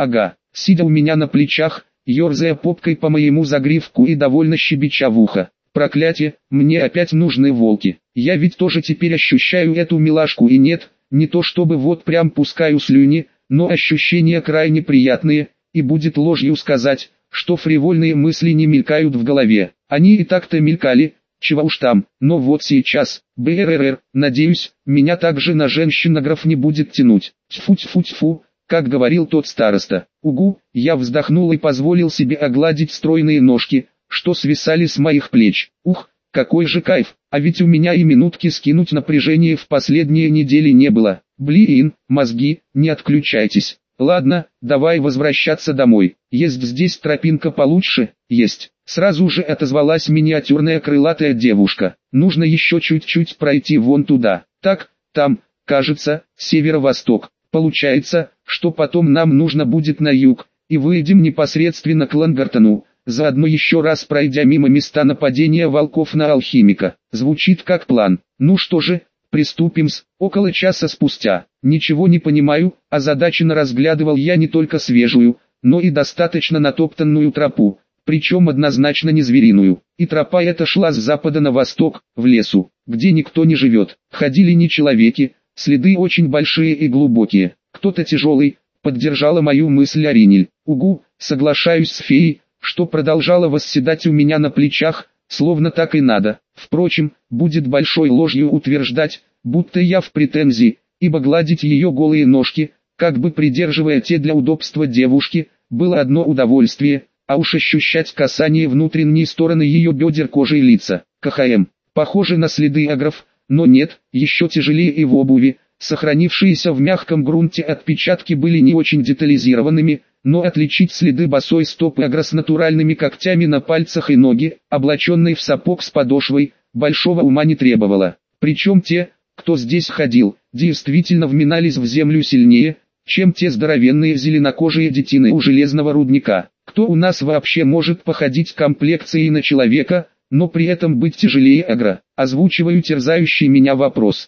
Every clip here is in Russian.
ага, сидя у меня на плечах, ерзая попкой по моему загривку и довольно щебеча в ухо. Проклятие, мне опять нужны волки. Я ведь тоже теперь ощущаю эту милашку и нет, не то чтобы вот прям пускаю слюни, но ощущения крайне приятные, и будет ложью сказать, что фривольные мысли не мелькают в голове. Они и так-то мелькали, чего уж там, но вот сейчас, надеюсь, меня также на женщин-граф не будет тянуть. Тьфу-тьфу-тьфу, как говорил тот староста. Угу, я вздохнул и позволил себе огладить стройные ножки, что свисали с моих плеч. Ух, какой же кайф, а ведь у меня и минутки скинуть напряжение в последние недели не было. Блин, мозги, не отключайтесь. Ладно, давай возвращаться домой. Есть здесь тропинка получше? Есть. Сразу же отозвалась миниатюрная крылатая девушка. Нужно еще чуть-чуть пройти вон туда. Так, там, кажется, северо-восток. Получается, что потом нам нужно будет на юг, и выйдем непосредственно к Лангартону, заодно еще раз пройдя мимо места нападения волков на алхимика. Звучит как план. Ну что же, приступим-с. Около часа спустя. Ничего не понимаю, озадаченно разглядывал я не только свежую, но и достаточно натоптанную тропу, причем однозначно не звериную. И тропа эта шла с запада на восток, в лесу, где никто не живет. Ходили не человеки, следы очень большие и глубокие. Кто-то тяжелый, поддержала мою мысль Аринель. Угу, соглашаюсь с феей, что продолжала восседать у меня на плечах, словно так и надо. Впрочем, будет большой ложью утверждать, будто я в претензии, ибо гладить ее голые ножки, как бы придерживая те для удобства девушки, было одно удовольствие, а уж ощущать касание внутренней стороны ее бедер кожи и лица. КХМ. Похоже на следы агров, но нет, еще тяжелее и в обуви. Сохранившиеся в мягком грунте отпечатки были не очень детализированными, но отличить следы босой стопы агра с натуральными когтями на пальцах и ноги, облаченной в сапог с подошвой, большого ума не требовало. Причем те, кто здесь ходил, действительно вминались в землю сильнее, чем те здоровенные зеленокожие детины у железного рудника. Кто у нас вообще может походить комплекцией на человека, но при этом быть тяжелее агра? Озвучиваю терзающий меня вопрос.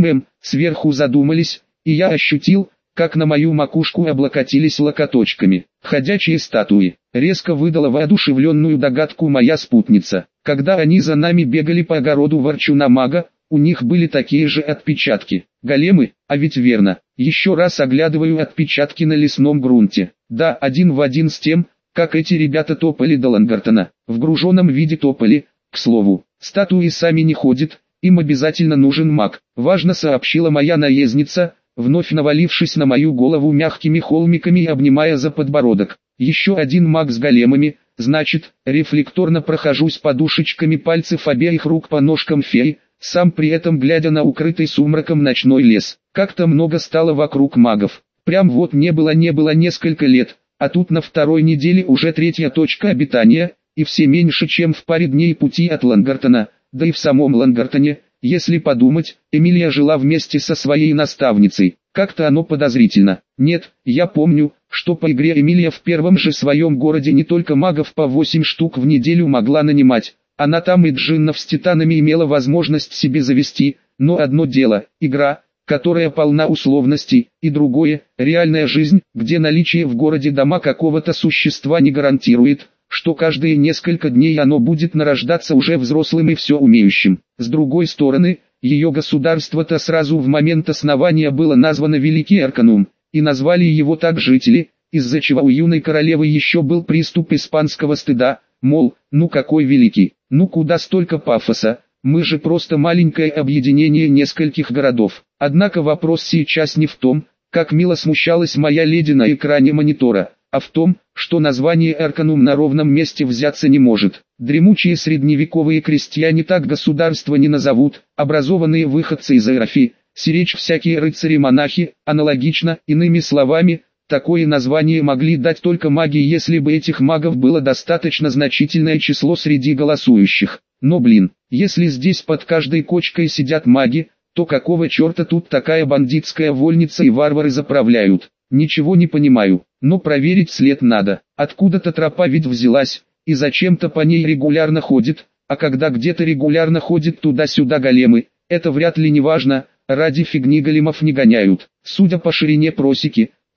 Сверху задумались, и я ощутил, как на мою макушку облокотились локоточками. Ходячие статуи. Резко выдала воодушевленную догадку моя спутница. Когда они за нами бегали по огороду ворчуна-мага, у них были такие же отпечатки. Големы, а ведь верно. Еще раз оглядываю отпечатки на лесном грунте. Да, один в один с тем, как эти ребята топали до Лангартона. В груженном виде топали, к слову. Статуи сами не ходят, им обязательно нужен маг. Важно сообщила моя наездница, вновь навалившись на мою голову мягкими холмиками и обнимая за подбородок. Еще один маг с големами, значит, рефлекторно прохожусь подушечками пальцев обеих рук по ножкам феи, сам при этом глядя на укрытый сумраком ночной лес. Как-то много стало вокруг магов. Прям вот не было несколько лет, а тут на второй неделе уже третья точка обитания, и все меньше чем в паре дней пути от Лангартона, да и в самом Лангартоне, если подумать, Эмилия жила вместе со своей наставницей. Как-то оно подозрительно. Нет, я помню, что по игре Эмилия в первом же своем городе не только магов по 8 штук в неделю могла нанимать, она там и джиннов с титанами имела возможность себе завести, но одно дело – игра, которая полна условностей, и другое – реальная жизнь, где наличие в городе дома какого-то существа не гарантирует, что каждые несколько дней оно будет нарождаться уже взрослым и все умеющим. С другой стороны, ее государство-то сразу в момент основания было названо Великий Арканум, и назвали его так жители, из-за чего у юной королевы еще был приступ испанского стыда, мол, ну какой великий, ну куда столько пафоса, мы же просто маленькое объединение нескольких городов. Однако вопрос сейчас не в том, как мило смущалась моя леди на экране монитора, а в том, что название Арканум на ровном месте взяться не может. Дремучие средневековые крестьяне так государство не назовут, образованные выходцы из Эрафи, сиречь всякие рыцари-монахи, аналогично, иными словами, такое название могли дать только маги, если бы этих магов было достаточно значительное число среди голосующих. Но блин, если здесь под каждой кочкой сидят маги, то какого черта тут такая бандитская вольница и варвары заправляют? Ничего не понимаю, но проверить след надо. Откуда-то тропа ведь взялась, и зачем-то по ней регулярно ходит, а когда где-то регулярно ходит туда-сюда големы, это вряд ли не важно, ради фигни големов не гоняют. Судя по ширине просеки,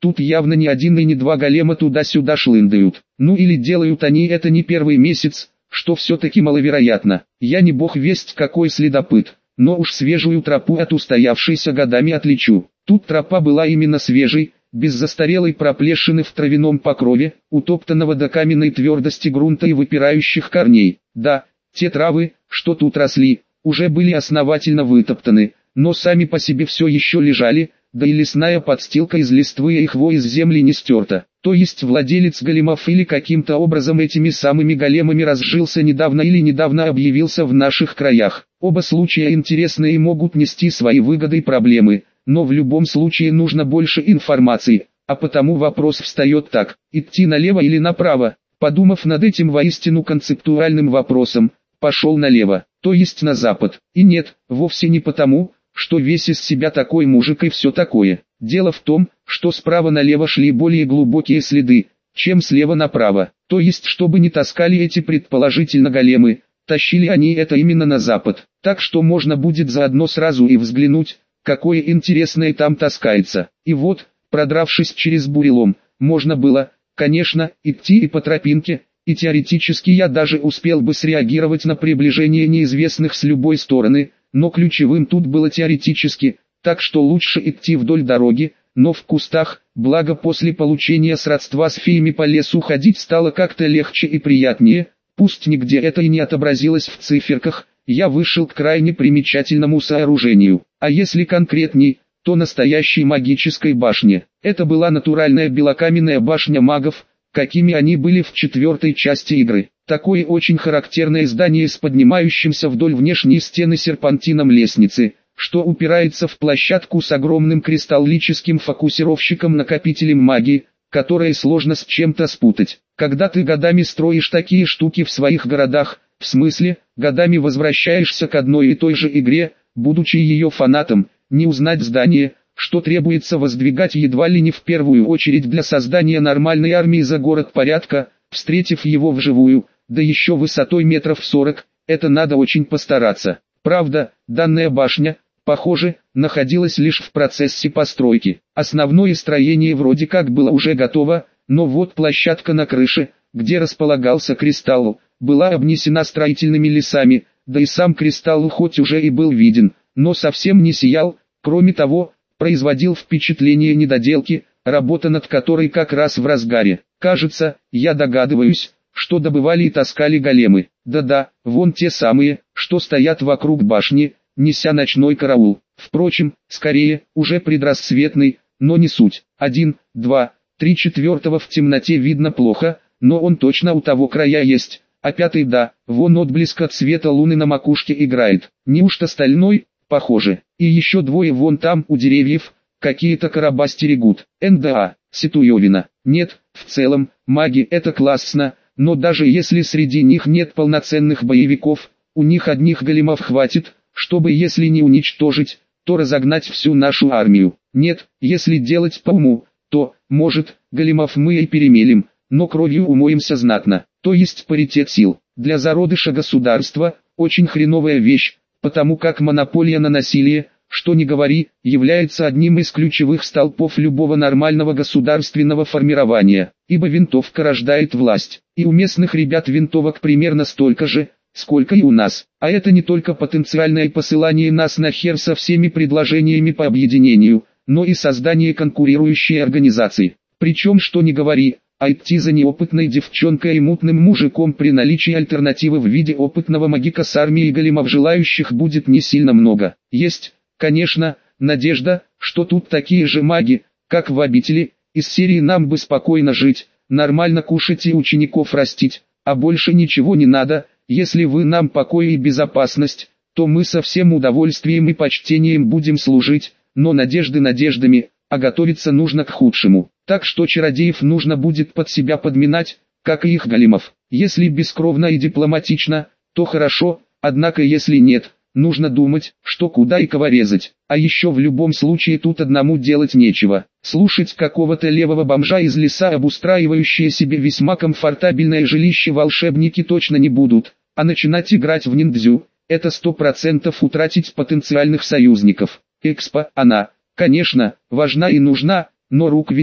Тут явно ни один и ни два голема туда-сюда шлындают. Ну или делают они это не первый месяц, что все-таки маловероятно. Я не бог весть какой следопыт, но уж свежую тропу от устоявшейся годами отличу. Тут тропа была именно свежей, без застарелой проплешины в травяном покрове, утоптанного до каменной твердости грунта и выпирающих корней. Да, те травы, что тут росли, уже были основательно вытоптаны, но сами по себе все еще лежали, да и лесная подстилка из листвы и хвои из земли не стерта. То есть владелец големов или каким-то образом этими самыми големами разжился недавно или недавно объявился в наших краях. Оба случая интересны и могут нести свои выгоды и проблемы, но в любом случае нужно больше информации, а потому вопрос встает так: идти налево или направо? Подумав над этим воистину концептуальным вопросом, пошел налево, то есть на запад. И нет, вовсе не потому, что весь из себя такой мужик и все такое. Дело в том, что справа налево шли более глубокие следы, чем слева направо. То есть, чтобы не таскали эти предположительно големы, тащили они это именно на запад. Так что можно будет заодно сразу и взглянуть, какое интересное там таскается. И вот, продравшись через бурелом, можно было, конечно, идти и по тропинке, и теоретически я даже успел бы среагировать на приближение неизвестных с любой стороны, но ключевым тут было теоретически, так что лучше идти вдоль дороги, но в кустах, благо после получения сродства с феями по лесу ходить стало как-то легче и приятнее, пусть нигде это и не отобразилось в циферках. Я вышел к крайне примечательному сооружению, а если конкретней, то настоящей магической башне. Это была натуральная белокаменная башня магов, какими они были в 4-й части игры. Такое очень характерное здание с поднимающимся вдоль внешней стены серпантином лестницы, что упирается в площадку с огромным кристаллическим фокусировщиком-накопителем магии, которое сложно с чем-то спутать. Когда ты годами строишь такие штуки в своих городах, в смысле, годами возвращаешься к одной и той же игре, будучи ее фанатом, не узнать здание, что требуется воздвигать едва ли не в первую очередь для создания нормальной армии за город порядка, встретив его вживую, да еще высотой метров 40, это надо очень постараться. Правда, данная башня, похоже, находилась лишь в процессе постройки. Основное строение вроде как было уже готово, но вот площадка на крыше, где располагался кристалл, была обнесена строительными лесами, да и сам кристалл хоть уже и был виден, но совсем не сиял, кроме того, производил впечатление недоделки, работа над которой как раз в разгаре. Кажется, я догадываюсь, что добывали и таскали големы. Да-да, вон те самые, что стоят вокруг башни, неся ночной караул. Впрочем, скорее, уже предрассветный, но не суть. 1, 2, 3 четвертого в темноте видно плохо, но он точно у того края есть. А 5-й да, вон отблеск от света луны на макушке играет. Неужто стальной? Похоже. И еще 2 вон там у деревьев, какие-то короба стерегут. НДА, Ситуевина. Нет, в целом, маги это классно, но даже если среди них нет полноценных боевиков, у них одних големов хватит, чтобы если не уничтожить, то разогнать всю нашу армию. Нет, если делать по уму, то, может, големов мы и перемелим, но кровью умоемся знатно. То есть паритет сил. Для зародыша государства, очень хреновая вещь, потому как монополия на насилие, что ни говори, является одним из ключевых столпов любого нормального государственного формирования, ибо винтовка рождает власть, и у местных ребят винтовок примерно столько же, сколько и у нас. А это не только потенциальное посылание нас нахер со всеми предложениями по объединению, но и создание конкурирующей организации. Причем что ни говори, а идти за неопытной девчонкой и мутным мужиком при наличии альтернативы в виде опытного магика с армией големов желающих будет не сильно много. Есть, конечно, надежда, что тут такие же маги, как в обители, из серии «Нам бы спокойно жить, нормально кушать и учеников растить, а больше ничего не надо, если вы нам покой и безопасность, то мы со всем удовольствием и почтением будем служить, но надежды надеждами, а готовиться нужно к худшему. Так что чародеев нужно будет под себя подминать, как и их големов. Если бескровно и дипломатично, то хорошо, однако если нет, нужно думать, что куда и кого резать. А еще в любом случае тут одному делать нечего. Слушать какого-то левого бомжа из леса, обустраивающие себе весьма комфортабельное жилище, волшебники точно не будут, а начинать играть в ниндзю – это 100% утратить потенциальных союзников. Экспо, она, конечно, важна и нужна, но рук ведь,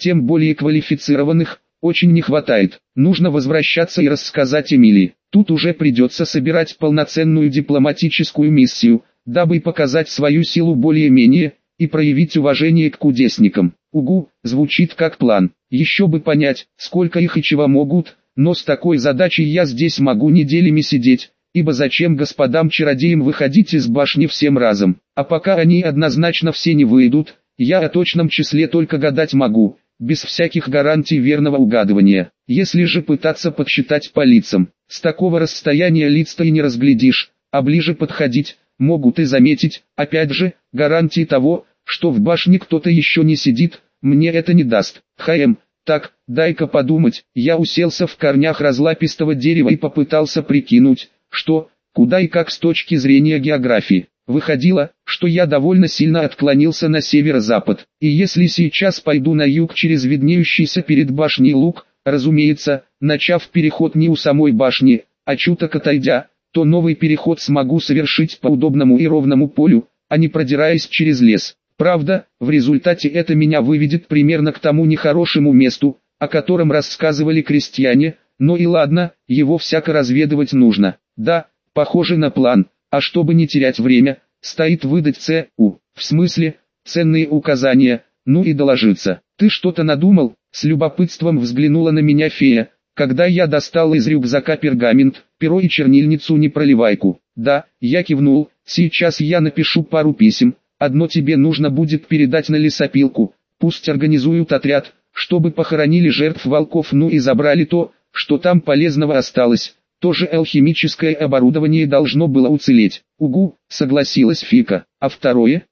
тем более квалифицированных, очень не хватает. Нужно возвращаться и рассказать Эмилии. Тут уже придется собирать полноценную дипломатическую миссию, дабы показать свою силу более-менее, и проявить уважение к кудесникам. Угу, звучит как план. Еще бы понять, сколько их и чего могут, но с такой задачей я здесь могу неделями сидеть, ибо зачем господам-чародеям выходить из башни всем разом, а пока они однозначно все не выйдут, я о точном числе только гадать могу, без всяких гарантий верного угадывания. Если же пытаться подсчитать по лицам, с такого расстояния лиц-то и не разглядишь, а ближе подходить, могут и заметить, опять же, гарантии того, что в башне кто-то еще не сидит, мне это не даст. Так, дай-ка подумать. Я уселся в корнях разлапистого дерева и попытался прикинуть, что, куда и как с точки зрения географии. Выходило, что я довольно сильно отклонился на северо-запад, и если сейчас пойду на юг через виднеющийся перед башней луг, разумеется, начав переход не у самой башни, а чуток отойдя, то новый переход смогу совершить по удобному и ровному полю, а не продираясь через лес. Правда, в результате это меня выведет примерно к тому нехорошему месту, о котором рассказывали крестьяне, но и ладно, его всяко разведывать нужно. Да, похоже на план, а чтобы не терять время, стоит выдать в смысле, ценные указания, ну и доложиться. Ты что-то надумал? С любопытством взглянула на меня фея, когда я достал из рюкзака пергамент, перо и чернильницу-непроливайку. Да, я кивнул, сейчас я напишу пару писем. Одно тебе нужно будет передать на лесопилку, пусть организуют отряд, чтобы похоронили жертв волков, ну и забрали то, что там полезного осталось. Тоже алхимическое оборудование должно было уцелеть. Угу, согласилась Фика. А второе,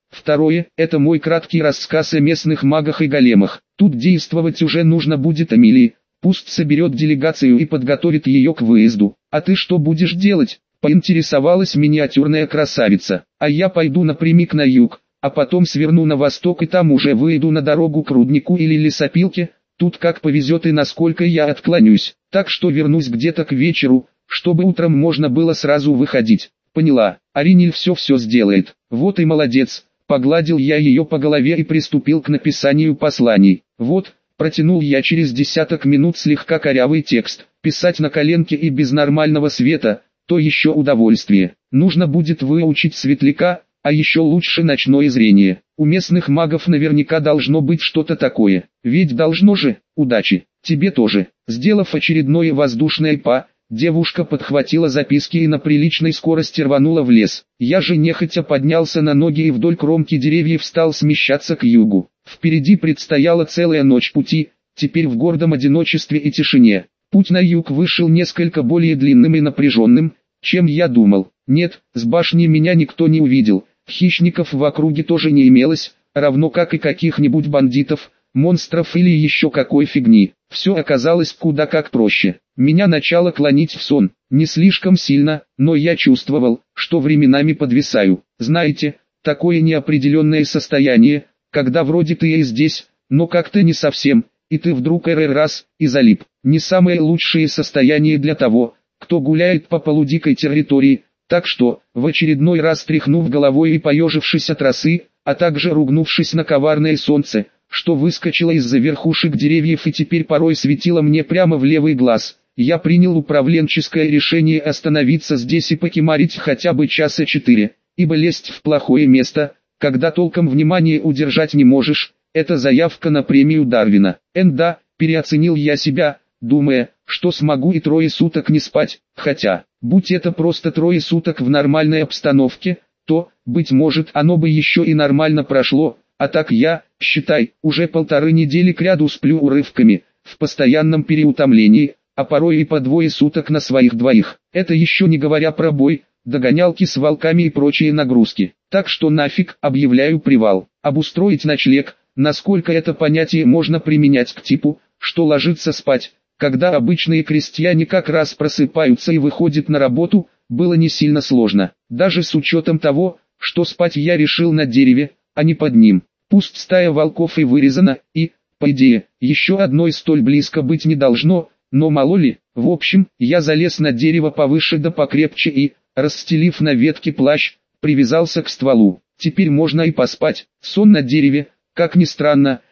это мой краткий рассказ о местных магах и големах. Тут действовать уже нужно будет Эмилии, пусть соберет делегацию и подготовит ее к выезду. А ты что будешь делать? Поинтересовалась миниатюрная красавица. А я пойду напрямик на юг, а потом сверну на восток и там уже выйду на дорогу к руднику или лесопилке. Тут как повезет и насколько я отклонюсь. Так что вернусь где-то к вечеру, чтобы утром можно было сразу выходить. Поняла, Ариниль все сделает. Вот и молодец. Погладил я ее по голове и приступил к написанию посланий. Вот, протянул я через десяток минут слегка корявый текст. Писать на коленке и без нормального света – то еще удовольствие. Нужно будет выучить светляка, а еще лучше ночное зрение. У местных магов наверняка должно быть что-то такое. Ведь должно же. Удачи. Тебе тоже. Сделав очередное воздушное па, девушка подхватила записки и на приличной скорости рванула в лес. Я же нехотя поднялся на ноги и вдоль кромки деревьев стал смещаться к югу. Впереди предстояла целая ночь пути, теперь в гордом одиночестве и тишине. Путь на юг вышел несколько более длинным и напряженным, чем я думал. Нет, с башни меня никто не увидел, хищников в округе тоже не имелось, равно как и каких-нибудь бандитов, монстров или еще какой фигни. Все оказалось куда как проще. Меня начало клонить в сон, не слишком сильно, но я чувствовал, что временами подвисаю. Знаете, такое неопределенное состояние, когда вроде ты и здесь, но как-то не совсем, и ты вдруг раз и залип. Не самое лучшее состояние для того, кто гуляет по полудикой территории, так что, в очередной раз тряхнув головой и поежившись от росы, а также ругнувшись на коварное солнце, что выскочило из-за верхушек деревьев и теперь порой светило мне прямо в левый глаз, я принял управленческое решение остановиться здесь и покемарить хотя бы часа 4, ибо лезть в плохое место, когда толком внимания удержать не можешь, это заявка на премию Дарвина. Да, переоценил я себя, думая, что смогу и 3 суток не спать, хотя, будь это просто 3 суток в нормальной обстановке, то, быть может, оно бы еще и нормально прошло, а так я, считай, уже 1,5 недели кряду сплю урывками, в постоянном переутомлении, а порой и по 2 суток на своих двоих. Это еще не говоря про бой, догонялки с волками и прочие нагрузки. Так что нафиг, объявляю привал. Обустроить ночлег, насколько это понятие можно применять к типу, что ложится спать, когда обычные крестьяне как раз просыпаются и выходят на работу, было не сильно сложно. Даже с учетом того, что спать я решил на дереве, а не под ним. Пусть стая волков и вырезана, и, по идее, еще одной столь близко быть не должно, но мало ли. В общем, я залез на дерево повыше да покрепче и, расстелив на ветке плащ, привязался к стволу. Теперь можно и поспать. Сон на дереве, как ни странно,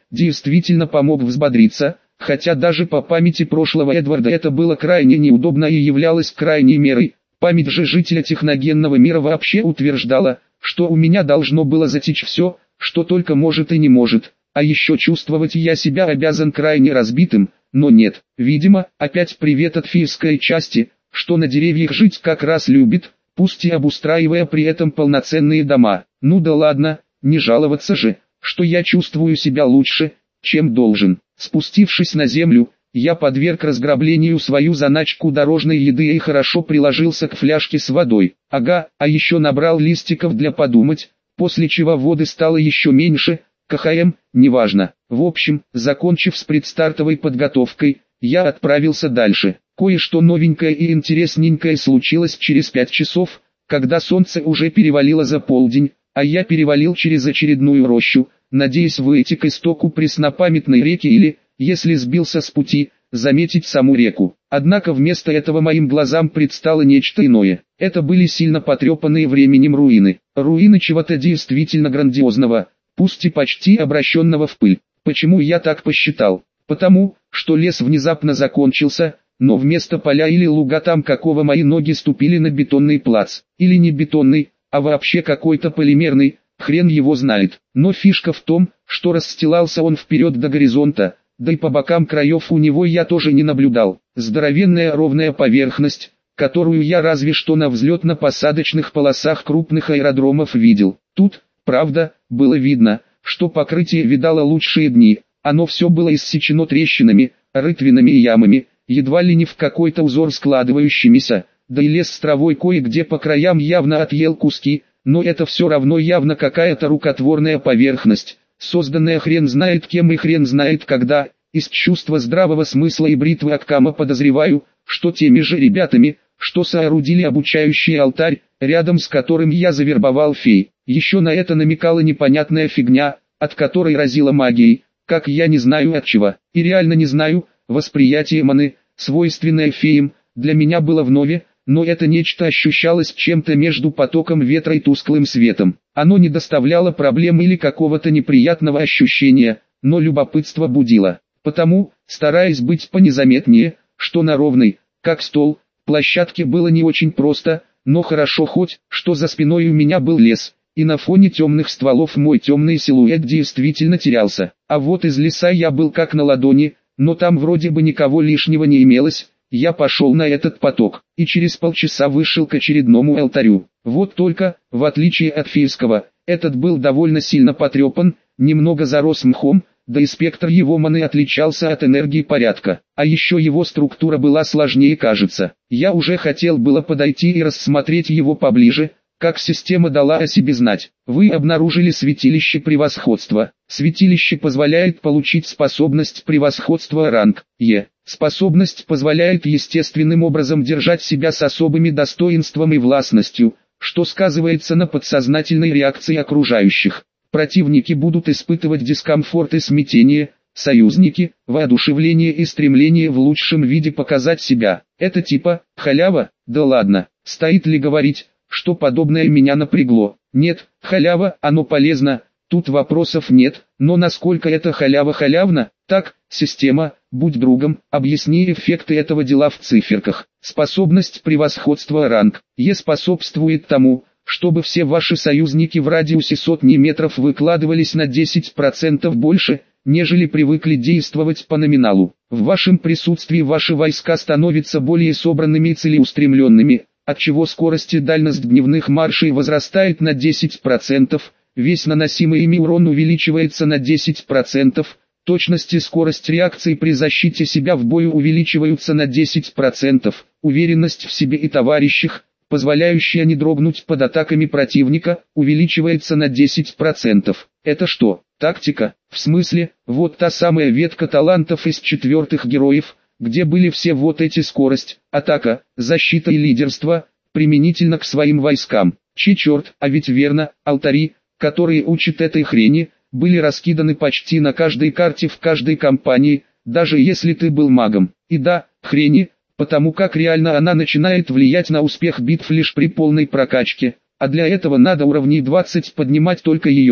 действительно помог взбодриться, хотя даже по памяти прошлого Эдварда это было крайне неудобно и являлось крайней мерой. Память же жителя техногенного мира вообще утверждала, что у меня должно было затечь все, что только может и не может, а еще чувствовать я себя обязан крайне разбитым, но нет, видимо, опять привет от фейской части, что на деревьях жить как раз любит, пусть и обустраивая при этом полноценные дома. Ну да ладно, не жаловаться же, что я чувствую себя лучше, чем должен. Спустившись на землю, я подверг разграблению свою заначку дорожной еды и хорошо приложился к фляжке с водой. Ага, а еще набрал листиков для подумать, после чего воды стало еще меньше, КХМ, неважно. В общем, закончив с предстартовой подготовкой, я отправился дальше. Кое-что новенькое и интересненькое случилось через 5 часов, когда солнце уже перевалило за полдень, а я перевалил через очередную рощу, надеясь выйти к истоку преснопамятной реки или, если сбился с пути, заметить саму реку. Однако вместо этого моим глазам предстало нечто иное. Это были сильно потрепанные временем руины. Руины чего-то действительно грандиозного, пусть и почти обращенного в пыль. Почему я так посчитал? Потому, что лес внезапно закончился, но вместо поля или луга там какого мои ноги ступили на бетонный плац. Или не бетонный, а вообще какой-то полимерный, хрен его знает. Но фишка в том, что расстилался он вперед до горизонта, да и по бокам краев у него я тоже не наблюдал. Здоровенная ровная поверхность, которую я разве что на взлетно-посадочных полосах крупных аэродромов видел. Тут, правда, было видно, что покрытие видало лучшие дни. Оно все было иссечено трещинами, рытвинами и ямами, едва ли не в какой-то узор складывающимися, да и лес с травой кое-где по краям явно отъел куски, но это все равно явно какая-то рукотворная поверхность, созданная хрен знает кем и хрен знает когда. Из чувства здравого смысла и бритвы Оккама подозреваю, что теми же ребятами, что соорудили обучающий алтарь, рядом с которым я завербовал фей. Еще на это намекала непонятная фигня, от которой разила магией, как я не знаю от чего, и реально не знаю. Восприятие маны, свойственное феям, для меня было вновь, но это нечто ощущалось чем-то между потоком ветра и тусклым светом. Оно не доставляло проблем или какого-то неприятного ощущения, но любопытство будило. Потому, стараясь быть понезаметнее, что на ровной, как стол, площадке было не очень просто, но хорошо хоть, что за спиной у меня был лес, и на фоне темных стволов мой темный силуэт действительно терялся. А вот из леса я был как на ладони, но там вроде бы никого лишнего не имелось. Я пошел на этот поток, и через полчаса вышел к очередному алтарю. Вот только, в отличие от фейского, этот был довольно сильно потрепан, немного зарос мхом, да и спектр его маны отличался от энергии порядка. А еще его структура была сложнее, кажется. Я уже хотел было подойти и рассмотреть его поближе, как система дала о себе знать. Вы обнаружили святилище превосходства. Святилище позволяет получить способность превосходства ранг Е. Способность позволяет естественным образом держать себя с особыми достоинством и властностью, что сказывается на подсознательной реакции окружающих. Противники будут испытывать дискомфорт и смятение, союзники – воодушевление и стремление в лучшем виде показать себя. Это типа халява? Да ладно, стоит ли говорить, что подобное меня напрягло? Нет, халява, оно полезно, тут вопросов нет, но насколько это халява халявна? Так, система, будь другом, объясни эффекты этого дела в циферках. Способность превосходства ранг Е способствует тому, чтобы все ваши союзники в радиусе сотни метров выкладывались на 10% больше, нежели привыкли действовать по номиналу. В вашем присутствии ваши войска становятся более собранными и целеустремленными, отчего скорость и дальность дневных маршей возрастает на 10%, весь наносимый ими урон увеличивается на 10%, точность и скорость реакции при защите себя в бою увеличиваются на 10%, уверенность в себе и товарищах, позволяющая не дрогнуть под атаками противника, увеличивается на 10%. Это что, тактика? В смысле, вот та самая ветка талантов из четвертых героев, где были все вот эти скорость, атака, защита и лидерство, применительно к своим войскам. Черт, а ведь верно, алтари, которые учат этой хрени, были раскиданы почти на каждой карте в каждой кампании, даже если ты был магом. И да, хрени, потому как реально она начинает влиять на успех битв лишь при полной прокачке, а для этого надо уровней 20 поднимать только ее,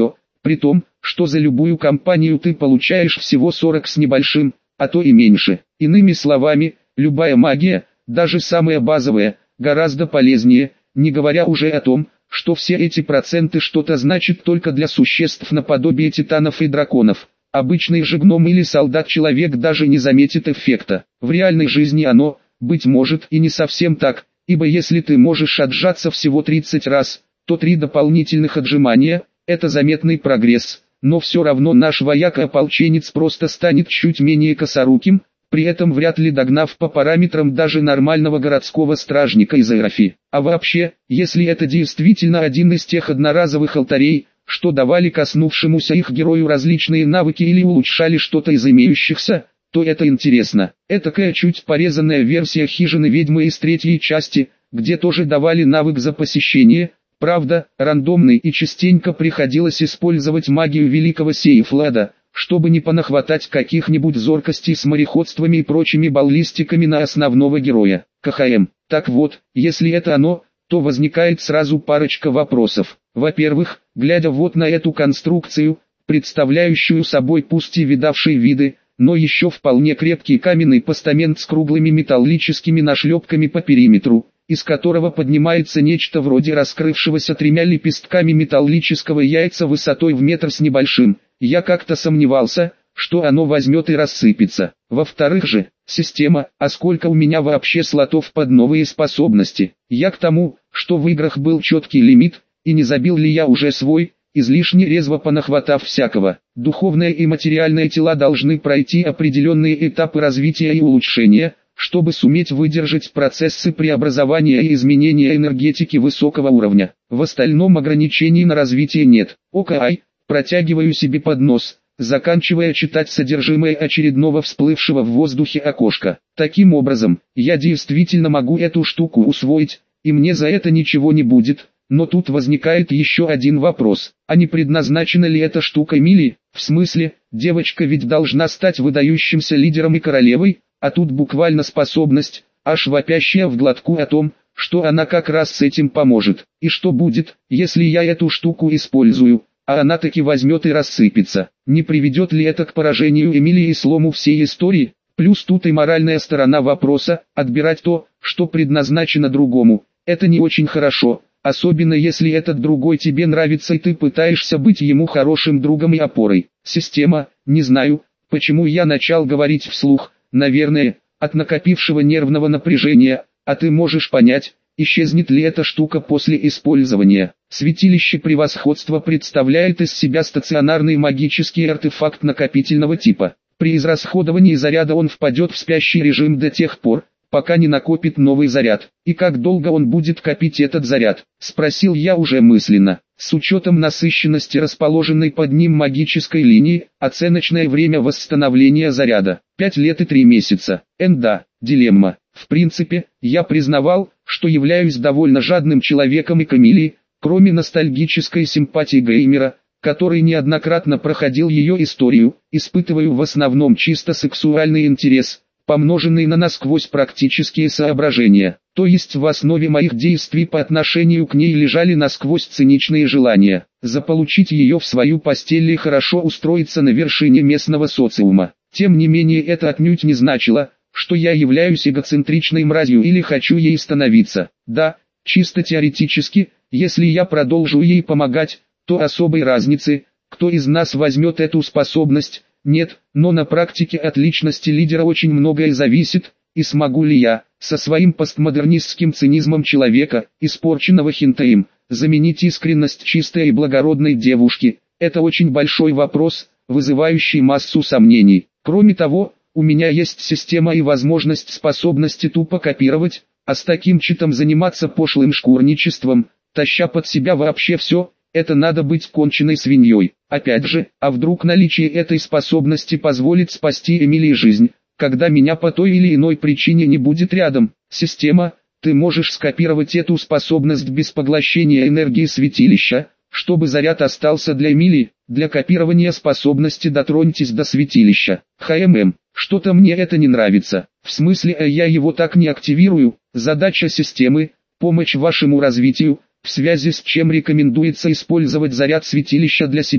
При том, что за любую компанию ты получаешь всего 40 с небольшим, а то и меньше. Иными словами, любая магия, даже самая базовая, гораздо полезнее, не говоря уже о том, что все эти проценты что-то значат только для существ наподобие титанов и драконов. Обычный же гном или солдат-человек даже не заметит эффекта. В реальной жизни оно, быть может, и не совсем так, ибо если ты можешь отжаться всего 30 раз, то 3 дополнительных отжимания – это заметный прогресс, но все равно наш вояк-ополченец просто станет чуть менее косоруким, при этом вряд ли догнав по параметрам даже нормального городского стражника из Эрафи. А вообще, если это действительно один из тех одноразовых алтарей, что давали коснувшемуся их герою различные навыки или улучшали что-то из имеющихся, то это интересно. Этакая чуть порезанная версия хижины ведьмы из 3-й части, где тоже давали навык за посещение, правда, рандомный, и частенько приходилось использовать магию великого Сейфлада, чтобы не понахватать каких-нибудь зоркостей с мореходствами и прочими баллистиками на основного героя. КХМ. Так вот, если это оно, то возникает сразу парочка вопросов. Во-первых, глядя вот на эту конструкцию, представляющую собой пусть и видавшие виды, но еще вполне крепкий каменный постамент с круглыми металлическими нашлепками по периметру, из которого поднимается нечто вроде раскрывшегося 3 лепестками металлического яйца высотой в метр с небольшим, я как-то сомневался, что оно возьмет и рассыпется. Во-вторых же, система, а сколько у меня вообще слотов под новые способности. Я к тому, что в играх был четкий лимит, и не забил ли я уже свой, излишне резво понахватав всякого. Духовные и материальные тела должны пройти определенные этапы развития и улучшения, чтобы суметь выдержать процессы преобразования и изменения энергетики высокого уровня. В остальном ограничений на развитие нет. Окей, протягиваю себе под нос, заканчивая читать содержимое очередного всплывшего в воздухе окошка. Таким образом, я действительно могу эту штуку усвоить, и мне за это ничего не будет. Но тут возникает еще один вопрос. А не предназначена ли эта штука Мили? В смысле, девочка ведь должна стать выдающимся лидером и королевой, а тут буквально способность, аж вопящая в глотку о том, что она как раз с этим поможет. И что будет, если я эту штуку использую, а она таки возьмет и рассыпется? Не приведет ли это к поражению Эмилии и слому всей истории? Плюс тут и моральная сторона вопроса, отбирать то, что предназначено другому, это не очень хорошо. Особенно если этот другой тебе нравится и ты пытаешься быть ему хорошим другом и опорой. Система, не знаю, почему я начал говорить вслух, наверное, от накопившего нервного напряжения, а ты можешь понять, исчезнет ли эта штука после использования. Святилище превосходства представляет из себя стационарный магический артефакт накопительного типа. При израсходовании заряда он впадет в спящий режим до тех пор, пока не накопит новый заряд. И как долго он будет копить этот заряд? Спросил я уже мысленно. С учетом насыщенности расположенной под ним магической линии, оценочное время восстановления заряда 5 лет и 3 месяца. Да, дилемма. В принципе, я признавал, что являюсь довольно жадным человеком и к Эмилии, кроме ностальгической симпатии геймера, который неоднократно проходил ее историю, испытываю в основном чисто сексуальный интерес, помноженный на насквозь практические соображения. То есть в основе моих действий по отношению к ней лежали насквозь циничные желания заполучить ее в свою постель и хорошо устроиться на вершине местного социума. Тем не менее это отнюдь не значило, что я являюсь эгоцентричной мразью или хочу ей становиться. Да, чисто теоретически, если я продолжу ей помогать, то особой разницы, кто из нас возьмет эту способность, нет, но на практике от личности лидера очень многое зависит, и смогу ли я, со своим постмодернистским цинизмом человека, испорченного хентаем, заменить искренность чистой и благородной девушки, это очень большой вопрос, вызывающий массу сомнений. Кроме того, у меня есть система и возможность способности тупо копировать, а с таким читом заниматься пошлым шкурничеством, таща под себя вообще все, это надо быть конченой свиньей. Опять же, а вдруг наличие этой способности позволит спасти Эмилии жизнь, когда меня по той или иной причине не будет рядом? Система, ты можешь скопировать эту способность без поглощения энергии святилища, чтобы заряд остался для Эмилии. Для копирования способности дотроньтесь до святилища. Что-то мне это не нравится. В смысле, я его так не активирую. Задача системы – помочь вашему развитию, в связи с чем рекомендуется использовать заряд святилища для себя.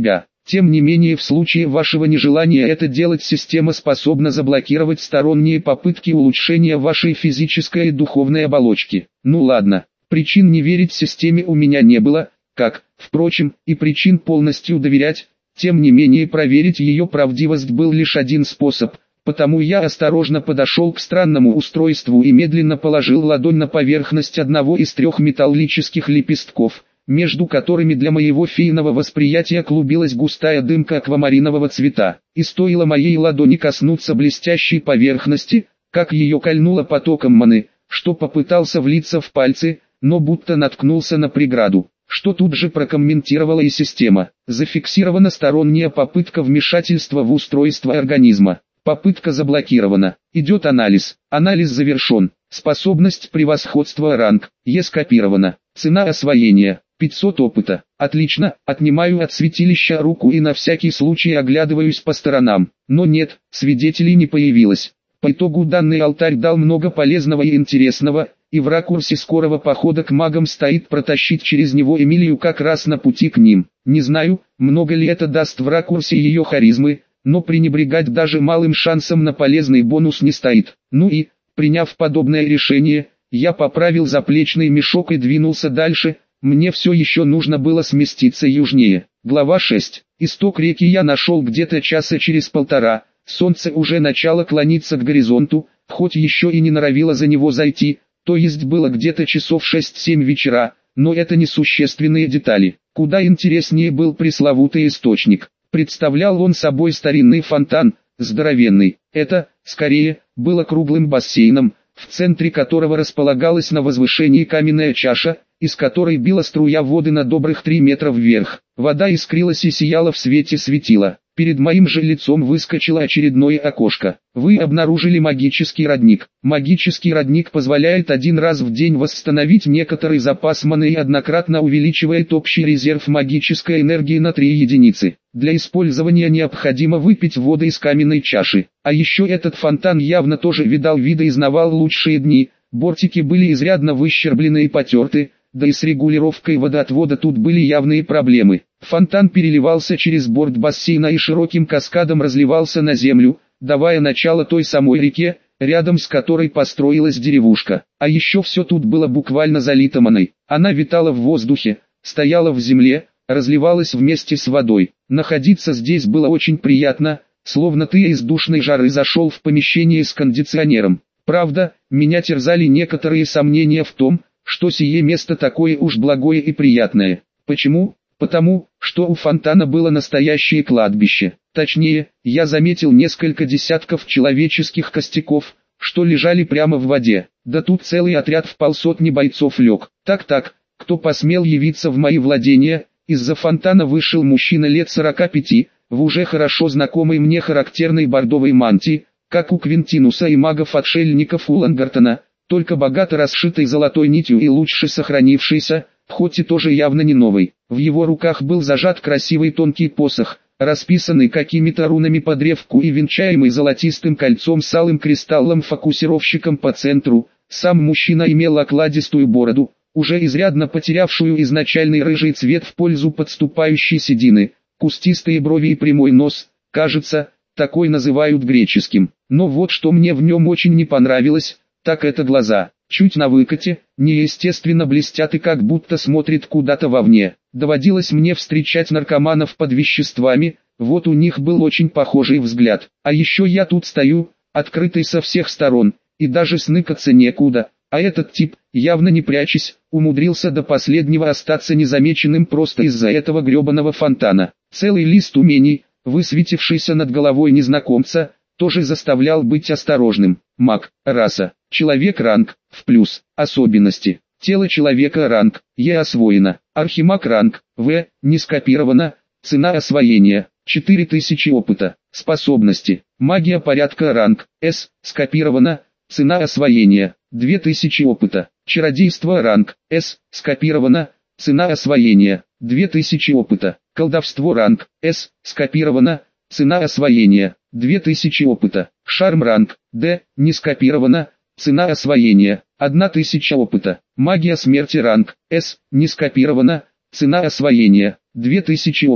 Тем не менее в случае вашего нежелания это делать система способна заблокировать сторонние попытки улучшения вашей физической и духовной оболочки. Ну ладно, причин не верить системе у меня не было, как, впрочем, и причин полностью доверять. Тем не менее проверить ее правдивость был лишь один способ, потому я осторожно подошел к странному устройству и медленно положил ладонь на поверхность одного из 3 металлических лепестков, между которыми для моего фейного восприятия клубилась густая дымка аквамаринового цвета. И стоило моей ладони коснуться блестящей поверхности, как ее кольнуло потоком маны, что попытался влиться в пальцы, но будто наткнулся на преграду, что тут же прокомментировала и система. Зафиксирована сторонняя попытка вмешательства в устройство организма. Попытка заблокирована. Идет анализ. Анализ завершен. Способность превосходства ранг. Е скопирована. Цена освоения. 500 опыта. Отлично. Отнимаю от святилища руку и на всякий случай оглядываюсь по сторонам. Но нет, свидетелей не появилось. По итогу данный алтарь дал много полезного и интересного, и в ракурсе скорого похода к магам стоит протащить через него Эмилию как раз на пути к ним. Не знаю, много ли это даст в ракурсе ее харизмы, но пренебрегать даже малым шансом на полезный бонус не стоит. Ну и, приняв подобное решение, я поправил заплечный мешок и двинулся дальше. Мне все еще нужно было сместиться южнее. Глава 6. Исток реки я нашел где-то часа через полтора. Солнце уже начало клониться к горизонту, хоть еще и не норовило за него зайти, то есть было где-то часов 6-7 вечера, но это несущественные детали. Куда интереснее был пресловутый источник. Представлял он собой старинный фонтан, здоровенный. Это, скорее, было круглым бассейном, в центре которого располагалась на возвышении каменная чаша, из которой била струя воды на добрых 3 метра вверх. Вода искрилась и сияла в свете светила. Перед моим же лицом выскочило очередное окошко. Вы обнаружили магический родник. Магический родник позволяет один раз в день восстановить некоторый запас маны и однократно увеличивает общий резерв магической энергии на 3 единицы. Для использования необходимо выпить воду из каменной чаши. А еще этот фонтан явно тоже видал виды и знавал лучшие дни. Бортики были изрядно выщерблены и потерты, да и с регулировкой водоотвода тут были явные проблемы. Фонтан переливался через борт бассейна и широким каскадом разливался на землю, давая начало той самой реке, рядом с которой построилась деревушка. А еще все тут было буквально залито маной. Она витала в воздухе, стояла в земле, разливалась вместе с водой. Находиться здесь было очень приятно, словно ты из душной жары зашел в помещение с кондиционером. Правда, меня терзали некоторые сомнения в том, что сие место такое уж благое и приятное. Почему? Потому, что у фонтана было настоящее кладбище. Точнее, я заметил несколько десятков человеческих костяков, что лежали прямо в воде. Да тут целый отряд в 150 бойцов лег. Так, кто посмел явиться в мои владения? Из-за фонтана вышел мужчина лет 45, в уже хорошо знакомой мне характерной бордовой мантии, как у Квинтинуса и магов-отшельников Улангартона, только богато расшитой золотой нитью и лучше сохранившейся, хоть и тоже явно не новой. В его руках был зажат красивый тонкий посох, расписанный какими-то рунами по древку и венчаемый золотистым кольцом с алым кристаллом-фокусировщиком по центру. Сам мужчина имел окладистую бороду, уже изрядно потерявшую изначальный рыжий цвет в пользу подступающей седины, кустистые брови и прямой нос, кажется, такой называют греческим. Но вот что мне в нем очень не понравилось, так это глаза. Чуть на выкате, неестественно блестят и как будто смотрит куда-то вовне. Доводилось мне встречать наркоманов под веществами, вот у них был очень похожий взгляд. А еще я тут стою, открытый со всех сторон, и даже сныкаться некуда. А этот тип, явно не прячась, умудрился до последнего остаться незамеченным просто из-за этого гребаного фонтана. Целый лист умений, высветившийся над головой незнакомца, тоже заставлял быть осторожным. Маг, раса, человек ранг, в плюс, особенности. Тело человека ранг, Е освоено. Архимаг ранг, В, не скопировано. Цена освоения, 4000 опыта. Способности, магия порядка ранг, С, скопировано. Цена освоения, 2000 опыта. Чародейство ранг, С, скопировано. Цена освоения, 2000 опыта. Колдовство ранг, С, скопировано. Цена освоения, 2000 опыта. Шарм ранг, Д, не скопировано. Цена освоения, 1000 опыта. Магия смерти ранг, С, не скопировано. Цена освоения, 2000 опыта.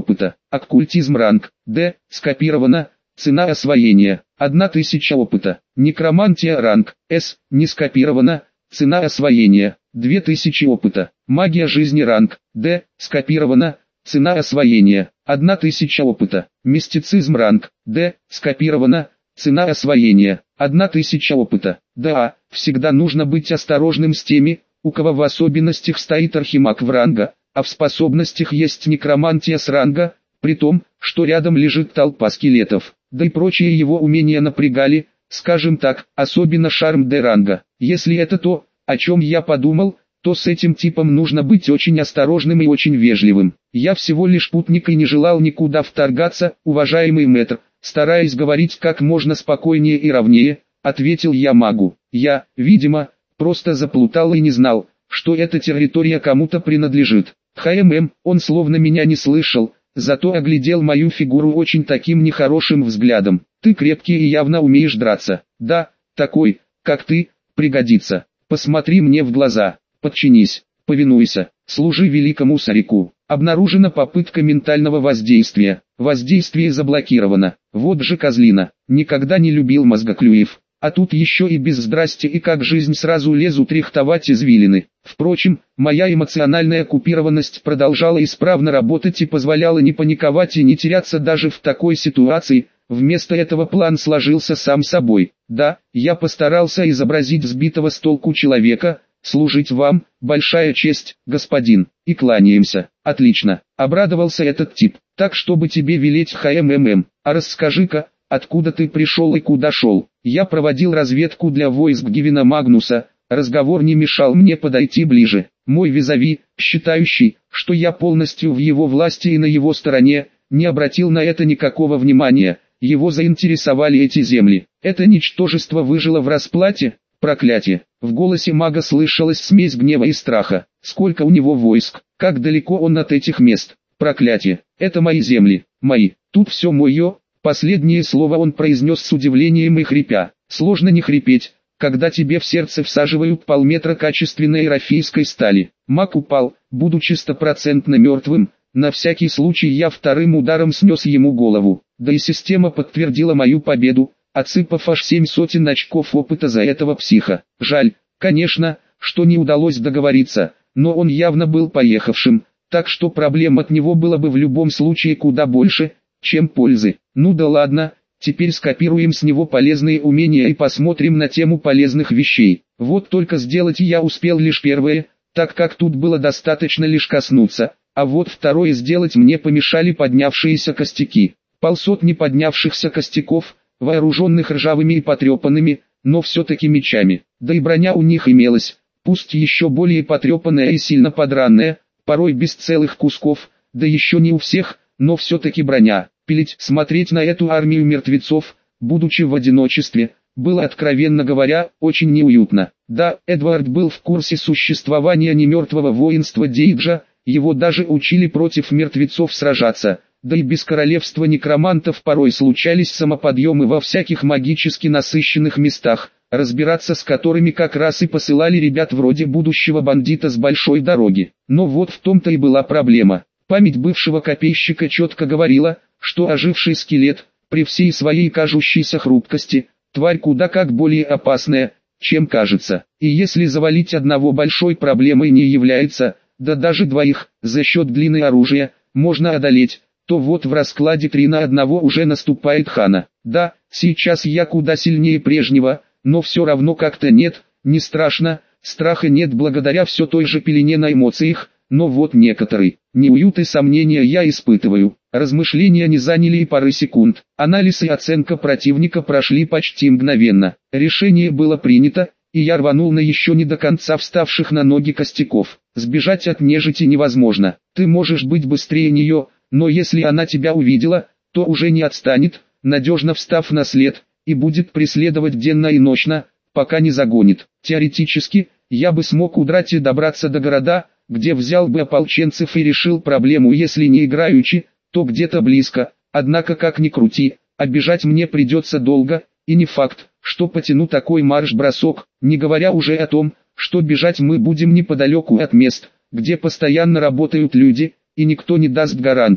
Оккультизм ранг D. Скопировано. Цена освоения 1000 опыта. Некромантия ранг S. Не скопировано. Цена освоения 2000 опыта. Магия жизни ранг D. Скопировано. Цена освоения 1000 опыта. Мистицизм ранг D. Скопировано. Цена освоения 1000 опыта. Да, всегда нужно быть осторожным с теми, у кого в особенностях стоит архимаг в ранга, а в способностях есть некромантия с ранга, при том, что рядом лежит толпа скелетов, да и прочие его умения напрягали, скажем так, особенно шарм Д ранга. Если это то, о чем я подумал, то с этим типом нужно быть очень осторожным и очень вежливым. Я всего лишь путник и не желал никуда вторгаться, уважаемый мэтр, стараясь говорить как можно спокойнее и ровнее, ответил я магу. Я, видимо, просто заплутал и не знал, что эта территория кому-то принадлежит. Он словно меня не слышал, зато оглядел мою фигуру очень таким нехорошим взглядом. Ты крепкий и явно умеешь драться. Да, такой, как ты, пригодится. Посмотри мне в глаза, подчинись, повинуйся, служи великому Сарику. Обнаружена попытка ментального воздействия. Воздействие заблокировано. Вот же козлина. Никогда не любил мозгоклюев. А тут еще и без здрасти и как жизнь сразу лезут рихтовать извилины. Впрочем, моя эмоциональная купированность продолжала исправно работать и позволяла не паниковать и не теряться даже в такой ситуации. Вместо этого план сложился сам собой. Да, я постарался изобразить сбитого с толку человека. Служить вам, большая честь, господин, и кланяемся. Отлично, обрадовался этот тип. Так чтобы тебе велеть А расскажи-ка, откуда ты пришел и куда шел? Я проводил разведку для войск Гивена Магнуса, разговор не мешал мне подойти ближе. Мой визави, считающий, что я полностью в его власти и на его стороне, не обратил на это никакого внимания. Его заинтересовали эти земли. Это ничтожество выжило в расплате. Проклятие! В голосе мага слышалась смесь гнева и страха. Сколько у него войск, как далеко он от этих мест. Проклятие! Это мои земли, мои, тут все мое. Последнее слово он произнес с удивлением и хрипя. Сложно не хрипеть, когда тебе в сердце всаживают полметра качественной рафийской стали. Маг упал, будучи стопроцентно мертвым. На всякий случай я вторым ударом снес ему голову. Да и система подтвердила мою победу, отсыпав аж 700 очков опыта за этого психа. Жаль, конечно, что не удалось договориться, но он явно был поехавшим, так что проблем от него было бы в любом случае куда больше, чем пользы. Ну да ладно, теперь скопируем с него полезные умения и посмотрим на тему полезных вещей. Вот только сделать я успел лишь первое, так как тут было достаточно лишь коснуться, а вот второе сделать мне помешали поднявшиеся костяки. Полсотни поднявшихся костяков, вооруженных ржавыми и потрепанными, но все-таки мечами. Да и броня у них имелась, пусть еще более потрепанная и сильно подранная, порой без целых кусков, да еще не у всех, но все-таки броня. Пилить, смотреть на эту армию мертвецов, будучи в одиночестве, было, откровенно говоря, очень неуютно. Да, Эдвард был в курсе существования немертвого воинства Дейджа, его даже учили против мертвецов сражаться. Да и без королевства некромантов порой случались самоподъемы во всяких магически насыщенных местах, разбираться с которыми как раз и посылали ребят вроде будущего бандита с большой дороги. Но вот в том-то и была проблема. Память бывшего копейщика четко говорила, что оживший скелет, при всей своей кажущейся хрупкости, тварь куда как более опасная, чем кажется. И если завалить одного большой проблемой не является, да даже двоих, за счет длины оружия, можно одолеть, то вот в раскладе 3 на 1 уже наступает хана. Да, сейчас я куда сильнее прежнего, но все равно как-то нет, не страшно, страха нет благодаря все той же пелене на эмоциях, но вот некоторый неуют и сомнения я испытываю. Размышления не заняли и пары секунд. Анализ и оценка противника прошли почти мгновенно. Решение было принято, и я рванул на еще не до конца вставших на ноги костяков. Сбежать от нежити невозможно. Ты можешь быть быстрее нее, но если она тебя увидела, то уже не отстанет, надежно встав на след, и будет преследовать денно и ночно, пока не загонит. Теоретически, я бы смог удрать и добраться до города, где взял бы ополченцев и решил проблему, если не играючи, то где-то близко. Однако как ни крути, а бежать мне придется долго, и не факт, что потяну такой марш-бросок, не говоря уже о том, что бежать мы будем неподалеку от мест, где постоянно работают люди, и никто не даст гарантии,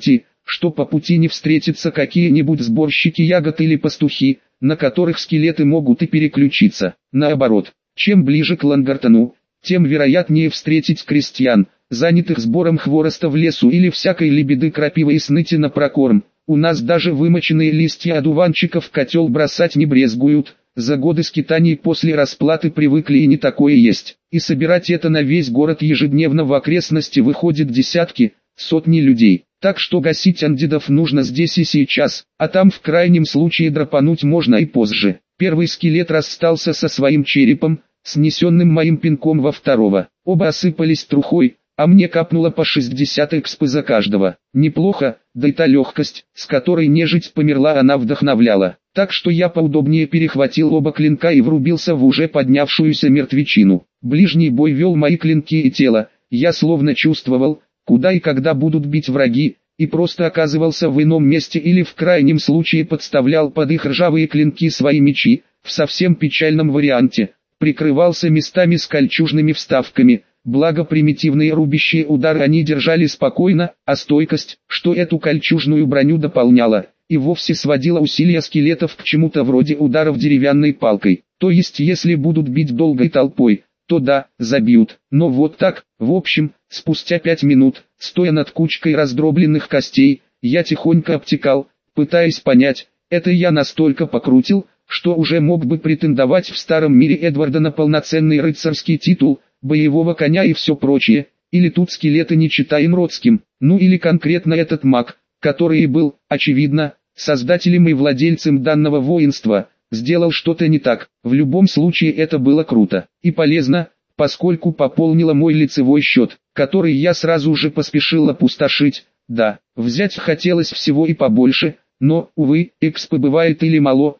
что по пути не встретятся какие-нибудь сборщики ягод или пастухи, на которых скелеты могут и переключиться. Наоборот, чем ближе к Лангартану, тем вероятнее встретить крестьян, занятых сбором хвороста в лесу или всякой лебеды, крапивы и сныти на прокорм. У нас даже вымоченные листья одуванчиков в котел бросать не брезгуют. За годы скитаний после расплаты привыкли и не такое есть. И собирать это на весь город ежедневно в окрестности выходит десятки, сотни людей. Так что гасить андидов нужно здесь и сейчас, а там в крайнем случае драпануть можно и позже. Первый скелет расстался со своим черепом, снесенным моим пинком во второго. Оба осыпались трухой, а мне капнуло по 60 экспы за каждого. Неплохо, да и та легкость, с которой нежить померла, она вдохновляла. Так что я поудобнее перехватил оба клинка и врубился в уже поднявшуюся мертвечину. Ближний бой вел мои клинки и тело, я словно чувствовал, куда и когда будут бить враги, и просто оказывался в ином месте или в крайнем случае подставлял под их ржавые клинки свои мечи, в совсем печальном варианте, прикрывался местами с кольчужными вставками. Благо примитивные рубящие удары они держали спокойно, а стойкость, что эту кольчужную броню дополняла, и вовсе сводила усилия скелетов к чему-то вроде ударов деревянной палкой. То есть если будут бить долгой толпой, то да, забьют, но вот так, в общем, спустя 5 минут, стоя над кучкой раздробленных костей, я тихонько обтекал, пытаясь понять, это я настолько покрутил, что уже мог бы претендовать в старом мире Эдварда на полноценный рыцарский титул, боевого коня и все прочее, или тут скелеты не читаем родским, ну или конкретно этот маг, который и был, очевидно, создателем и владельцем данного воинства, сделал что-то не так. В любом случае это было круто и полезно, поскольку пополнило мой лицевой счет, который я сразу же поспешил опустошить. Да, взять хотелось всего и побольше, но, увы, экспы бывает или мало,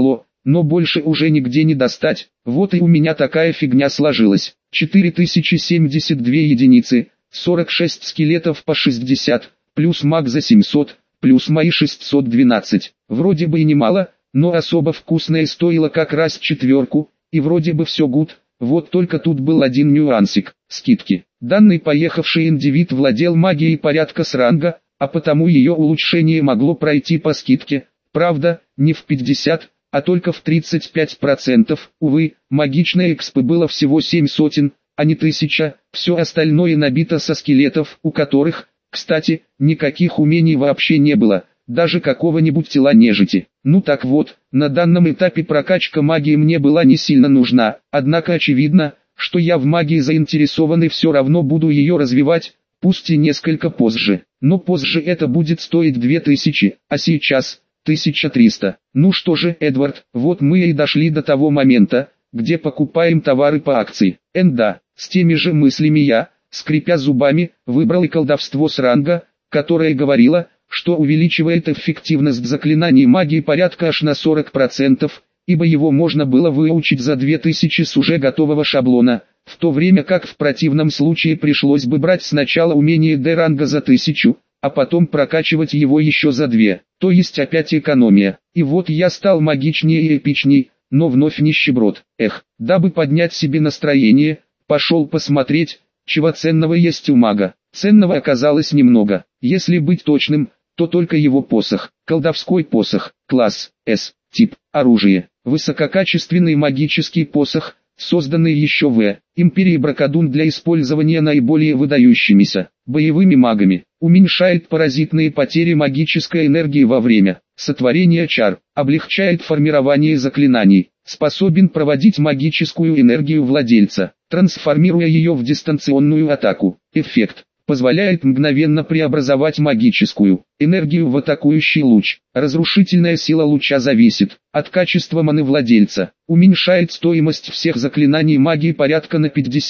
но больше уже нигде не достать. Вот и у меня такая фигня сложилась. 4072 единицы, 46 скелетов по 60, плюс маг за 700, плюс мои 612. Вроде бы и немало, но особо вкусное стоило как раз 4, и вроде бы все гуд. Вот только тут был один нюансик – скидки. Данный поехавший индивид владел магией порядка с ранга, а потому ее улучшение могло пройти по скидке, правда, не в 50, а только в 35%. Увы, магичной экспы было всего 7 сотен, а не 1000, все остальное набито со скелетов, у которых, кстати, никаких умений вообще не было, даже какого-нибудь тела нежити. Ну так вот, на данном этапе прокачка магии мне была не сильно нужна, однако очевидно, что я в магии заинтересован и все равно буду ее развивать, пусть и несколько позже. Но позже это будет стоить 2000, а сейчас 1300. Ну что же, Эдвард, вот мы и дошли до того момента, где покупаем товары по акции. Да, с теми же мыслями я, скрипя зубами, выбрал и колдовство с ранга, которое говорило, что увеличивает эффективность заклинаний магии порядка аж на 40%, ибо его можно было выучить за 2000 с уже готового шаблона, в то время как в противном случае пришлось бы брать сначала умение D-ранга за 1000, а потом прокачивать его еще за 2, то есть опять экономия. И вот я стал магичнее и эпичней, но вновь нищеброд. Дабы поднять себе настроение, пошел посмотреть, чего ценного есть у мага. Ценного оказалось немного, если быть точным, то только его посох, колдовской посох, класс S, тип, оружие, высококачественный магический посох, созданный еще в Империи Бракадун для использования наиболее выдающимися боевыми магами, уменьшает паразитные потери магической энергии во время сотворения чар, облегчает формирование заклинаний, способен проводить магическую энергию владельца, трансформируя ее в дистанционную атаку. Эффект позволяет мгновенно преобразовать магическую энергию в атакующий луч. Разрушительная сила луча зависит от качества маны владельца. Уменьшает стоимость всех заклинаний магии порядка на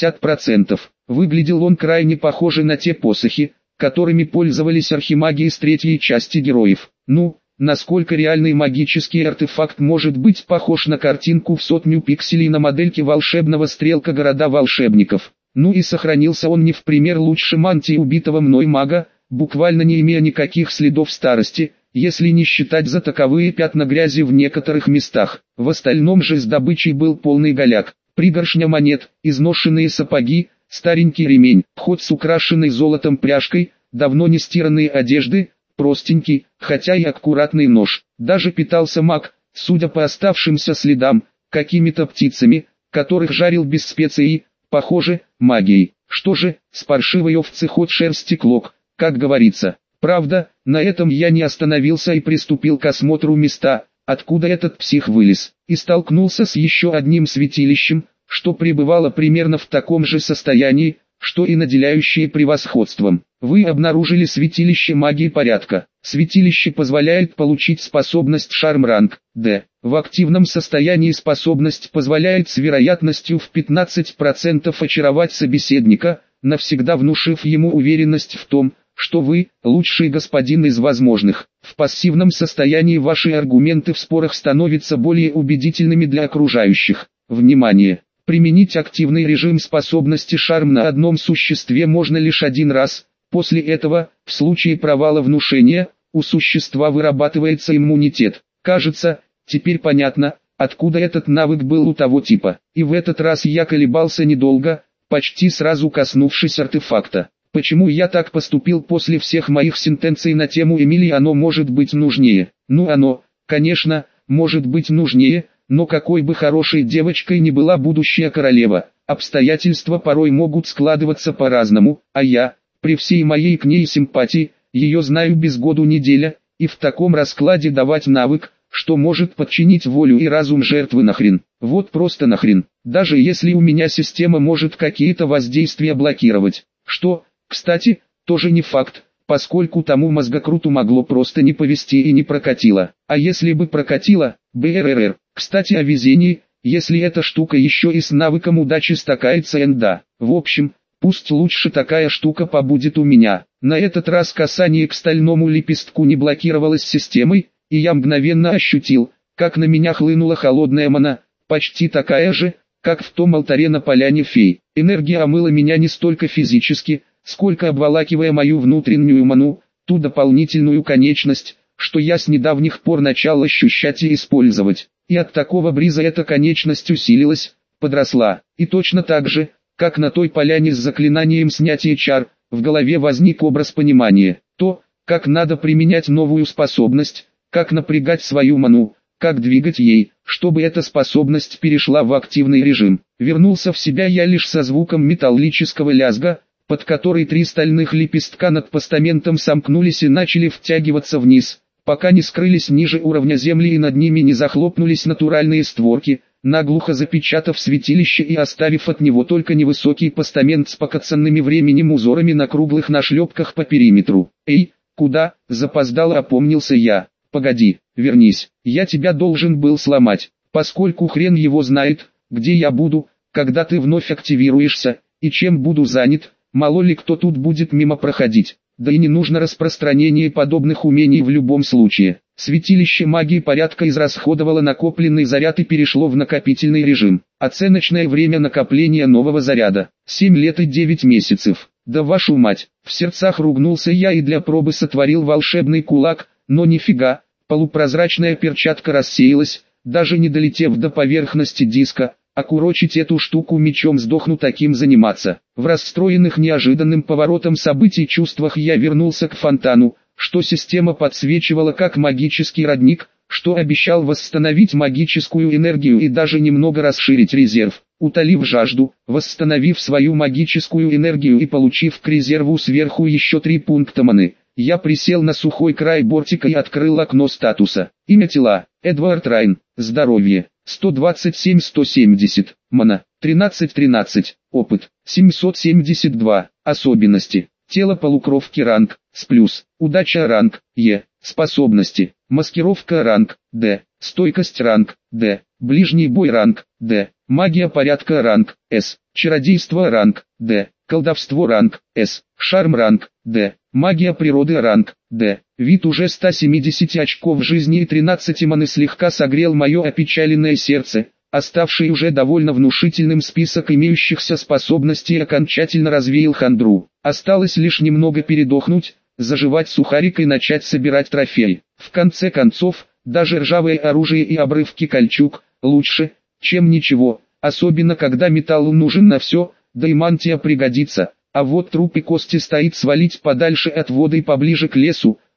50%. Выглядел он крайне похоже на те посохи, которыми пользовались архимаги из третьей части героев. Ну, насколько реальный магический артефакт может быть похож на картинку в 100 пикселей на модельке волшебного стрелка города волшебников. Ну и сохранился он не в пример лучше мантии убитого мной мага, буквально не имея никаких следов старости, если не считать за таковые пятна грязи в некоторых местах. В остальном же с добычей был полный голяк, пригоршня монет, изношенные сапоги, старенький ремень, хоть с украшенной золотом пряжкой, давно не стиранные одежды, простенький, хотя и аккуратный нож. Даже питался маг, судя по оставшимся следам, какими-то птицами, которых жарил без специй, похоже, магией. Что же, с паршивой овцы ход шерсти клок, как говорится. Правда, на этом я не остановился и приступил к осмотру места, откуда этот псих вылез, и столкнулся с еще одним святилищем, что пребывало примерно в таком же состоянии, что и наделяющее превосходством. Вы обнаружили святилище магии порядка. Святилище позволяет получить способность шарм-ранг D. В активном состоянии способность позволяет с вероятностью в 15% очаровать собеседника, навсегда внушив ему уверенность в том, что вы – лучший господин из возможных. В пассивном состоянии ваши аргументы в спорах становятся более убедительными для окружающих. Внимание! Применить активный режим способности шарм на одном существе можно лишь один раз. После этого, в случае провала внушения, у существа вырабатывается иммунитет. Кажется, теперь понятно, откуда этот навык был у того типа. И в этот раз я колебался недолго, почти сразу коснувшись артефакта. Почему я так поступил после всех моих сентенций на тему Эмилии? Оно может быть нужнее. Ну оно, конечно, может быть нужнее, но какой бы хорошей девочкой ни была будущая королева, обстоятельства порой могут складываться по-разному, а я, при всей моей к ней симпатии, ее знаю без году неделя, и в таком раскладе давать навык, что может подчинить волю и разум жертвы нахрен. Вот просто нахрен. Даже если у меня система может какие-то воздействия блокировать. Что, кстати, тоже не факт, поскольку тому мозгокруту могло просто не повезти и не прокатило. А если бы прокатило, БРР. Кстати о везении, если эта штука еще и с навыком удачи стакается энда. В общем, пусть лучше такая штука побудет у меня. На этот раз касание к стальному лепестку не блокировалось системой, и я мгновенно ощутил, как на меня хлынула холодная мана, почти такая же, как в том алтаре на поляне фей. Энергия омыла меня не столько физически, сколько обволакивая мою внутреннюю ману, ту дополнительную конечность, что я с недавних пор начал ощущать и использовать. И от такого бриза эта конечность усилилась, подросла. И точно так же, как на той поляне с заклинанием снятия чар, в голове возник образ понимания. То, как надо применять новую способность, как напрягать свою ману, как двигать ей, чтобы эта способность перешла в активный режим. Вернулся в себя я лишь со звуком металлического лязга, под который 3 стальных лепестка над постаментом сомкнулись и начали втягиваться вниз, пока не скрылись ниже уровня земли и над ними не захлопнулись натуральные створки, наглухо запечатав святилище и оставив от него только невысокий постамент с покоцанными временем узорами на круглых нашлепках по периметру. «Эй, куда?» – запоздало опомнился я. «Погоди, вернись, я тебя должен был сломать, поскольку хрен его знает, где я буду, когда ты вновь активируешься, и чем буду занят, мало ли кто тут будет мимо проходить». Да и не нужно распространение подобных умений в любом случае. Святилище магии порядка израсходовало накопленный заряд и перешло в накопительный режим. Оценочное время накопления нового заряда – 7 лет и 9 месяцев. Да вашу мать, в сердцах ругнулся я и для пробы сотворил волшебный кулак, но нифига, полупрозрачная перчатка рассеялась, даже не долетев до поверхности диска. А курочить эту штуку мечом сдохну таким заниматься. В расстроенных неожиданным поворотом событий чувствах я вернулся к фонтану, что система подсвечивала как магический родник, что обещал восстановить магическую энергию и даже немного расширить резерв. Утолив жажду, восстановив свою магическую энергию и получив к резерву сверху еще 3 пункта маны, я присел на сухой край бортика и открыл окно статуса. Имя тела – Эдвард Райн, здоровье. 127-170, мана, 13-13, опыт, 772, особенности, тело полукровки ранг, с плюс, удача ранг, Е, способности, маскировка ранг, Д, стойкость ранг, Д, ближний бой ранг, Д, магия порядка ранг, С, чародейство ранг, Д, колдовство ранг, С, шарм ранг, Д, магия природы ранг, Д. Вид уже 170 очков жизни и 13 маны слегка согрел мое опечаленное сердце, оставший уже довольно внушительным список имеющихся способностей окончательно развеял хандру. Осталось лишь немного передохнуть, заживать сухарик и начать собирать трофеи. В конце концов, даже ржавое оружие и обрывки кольчуг лучше, чем ничего, особенно когда металл нужен на все, да и мантия пригодится. А вот труп и кости стоит свалить подальше от воды и поближе к лесу,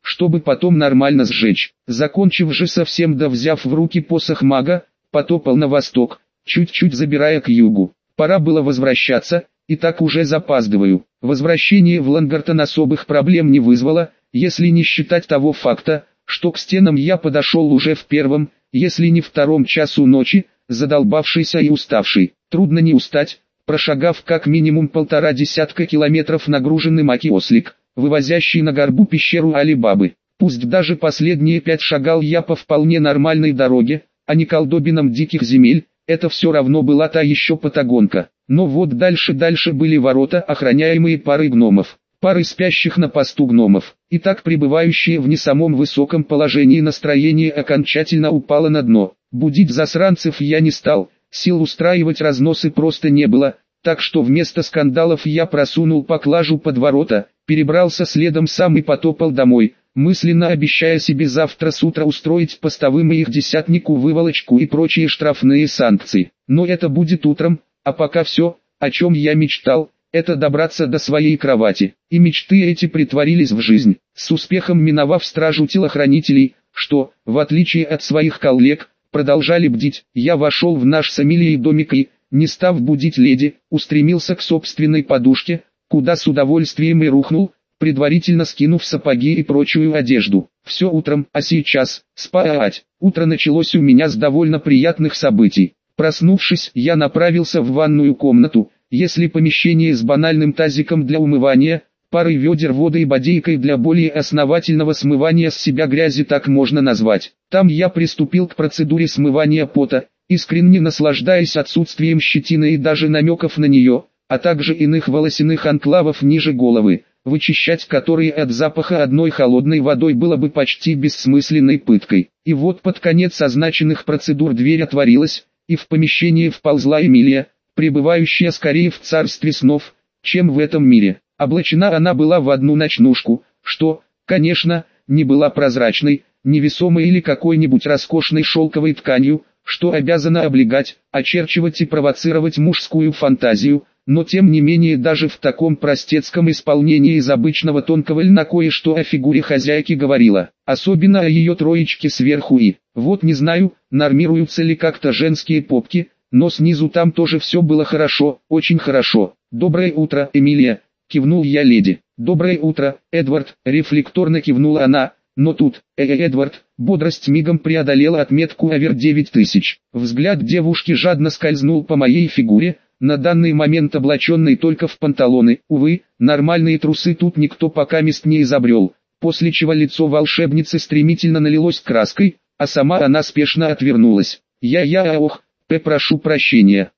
чтобы потом нормально сжечь. Закончив же совсем да взяв в руки посох мага, потопал на восток, чуть-чуть забирая к югу. Пора было возвращаться, и так уже запаздываю. Возвращение в Лангартон особых проблем не вызвало, если не считать того факта, что к стенам я подошел уже в первом, если не втором часу ночи, задолбавшийся и уставший. Трудно не устать, прошагав как минимум 1,5 десятка километров нагруженный маки-ослик, вывозящий на горбу пещеру Али-Бабы. Пусть даже последние 5 шагал я по вполне нормальной дороге, а не колдобинам диких земель, это все равно была та еще патагонка. Но вот дальше были ворота, охраняемые парой гномов, парой спящих на посту гномов. И так пребывающие в не самом высоком положении настроение окончательно упало на дно. Будить засранцев я не стал, сил устраивать разносы просто не было, так что вместо скандалов я просунул поклажу под ворота, перебрался следом сам и потопал домой, мысленно обещая себе завтра с утра устроить постовым и их десятнику выволочку и прочие штрафные санкции. Но это будет утром, а пока все, о чем я мечтал, это добраться до своей кровати. И мечты эти притворились в жизнь, с успехом миновав стражу телохранителей, что, в отличие от своих коллег, продолжали бдить. Я вошел в наш с Эмилией домик и, не став будить леди, устремился к собственной подушке, куда с удовольствием и рухнул, предварительно скинув сапоги и прочую одежду. Все утром, а сейчас, спать. Утро началось у меня с довольно приятных событий. Проснувшись, я направился в ванную комнату, если помещение с банальным тазиком для умывания, парой ведер воды и бодейкой для более основательного смывания с себя грязи так можно назвать. Там я приступил к процедуре смывания пота, искренне наслаждаясь отсутствием щетины и даже намеков на нее, а также иных волосяных анклавов ниже головы, вычищать которые от запаха одной холодной водой было бы почти бессмысленной пыткой. И вот под конец означенных процедур дверь отворилась, и в помещение вползла Эмилия, пребывающая скорее в царстве снов, чем в этом мире. Облачена она была в одну ночнушку, что, конечно, не была прозрачной, невесомой или какой-нибудь роскошной шелковой тканью, что обязана облегать, очерчивать и провоцировать мужскую фантазию, но тем не менее даже в таком простецком исполнении из обычного тонкого льна кое-что о фигуре хозяйки говорила, особенно о ее троечке сверху и, вот не знаю, нормируются ли как-то женские попки, но снизу там тоже все было хорошо, очень хорошо. «Доброе утро, Эмилия», — кивнул я леди. «Доброе утро, Эдвард», — рефлекторно кивнула она, но тут, Эдвард, бодрость мигом преодолела отметку овер 9000. Взгляд девушки жадно скользнул по моей фигуре, на данный момент облаченной только в панталоны. Увы, нормальные трусы тут никто покамест не изобрел, после чего лицо волшебницы стремительно налилось краской, а сама она спешно отвернулась. Ох, прошу прощения.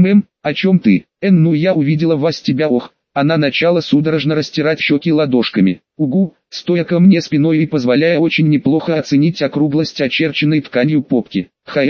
О чем ты? Ну я увидела вас тебя Она начала судорожно растирать щеки ладошками. Угу, стоя ко мне спиной и позволяя очень неплохо оценить округлость очерченной тканью попки.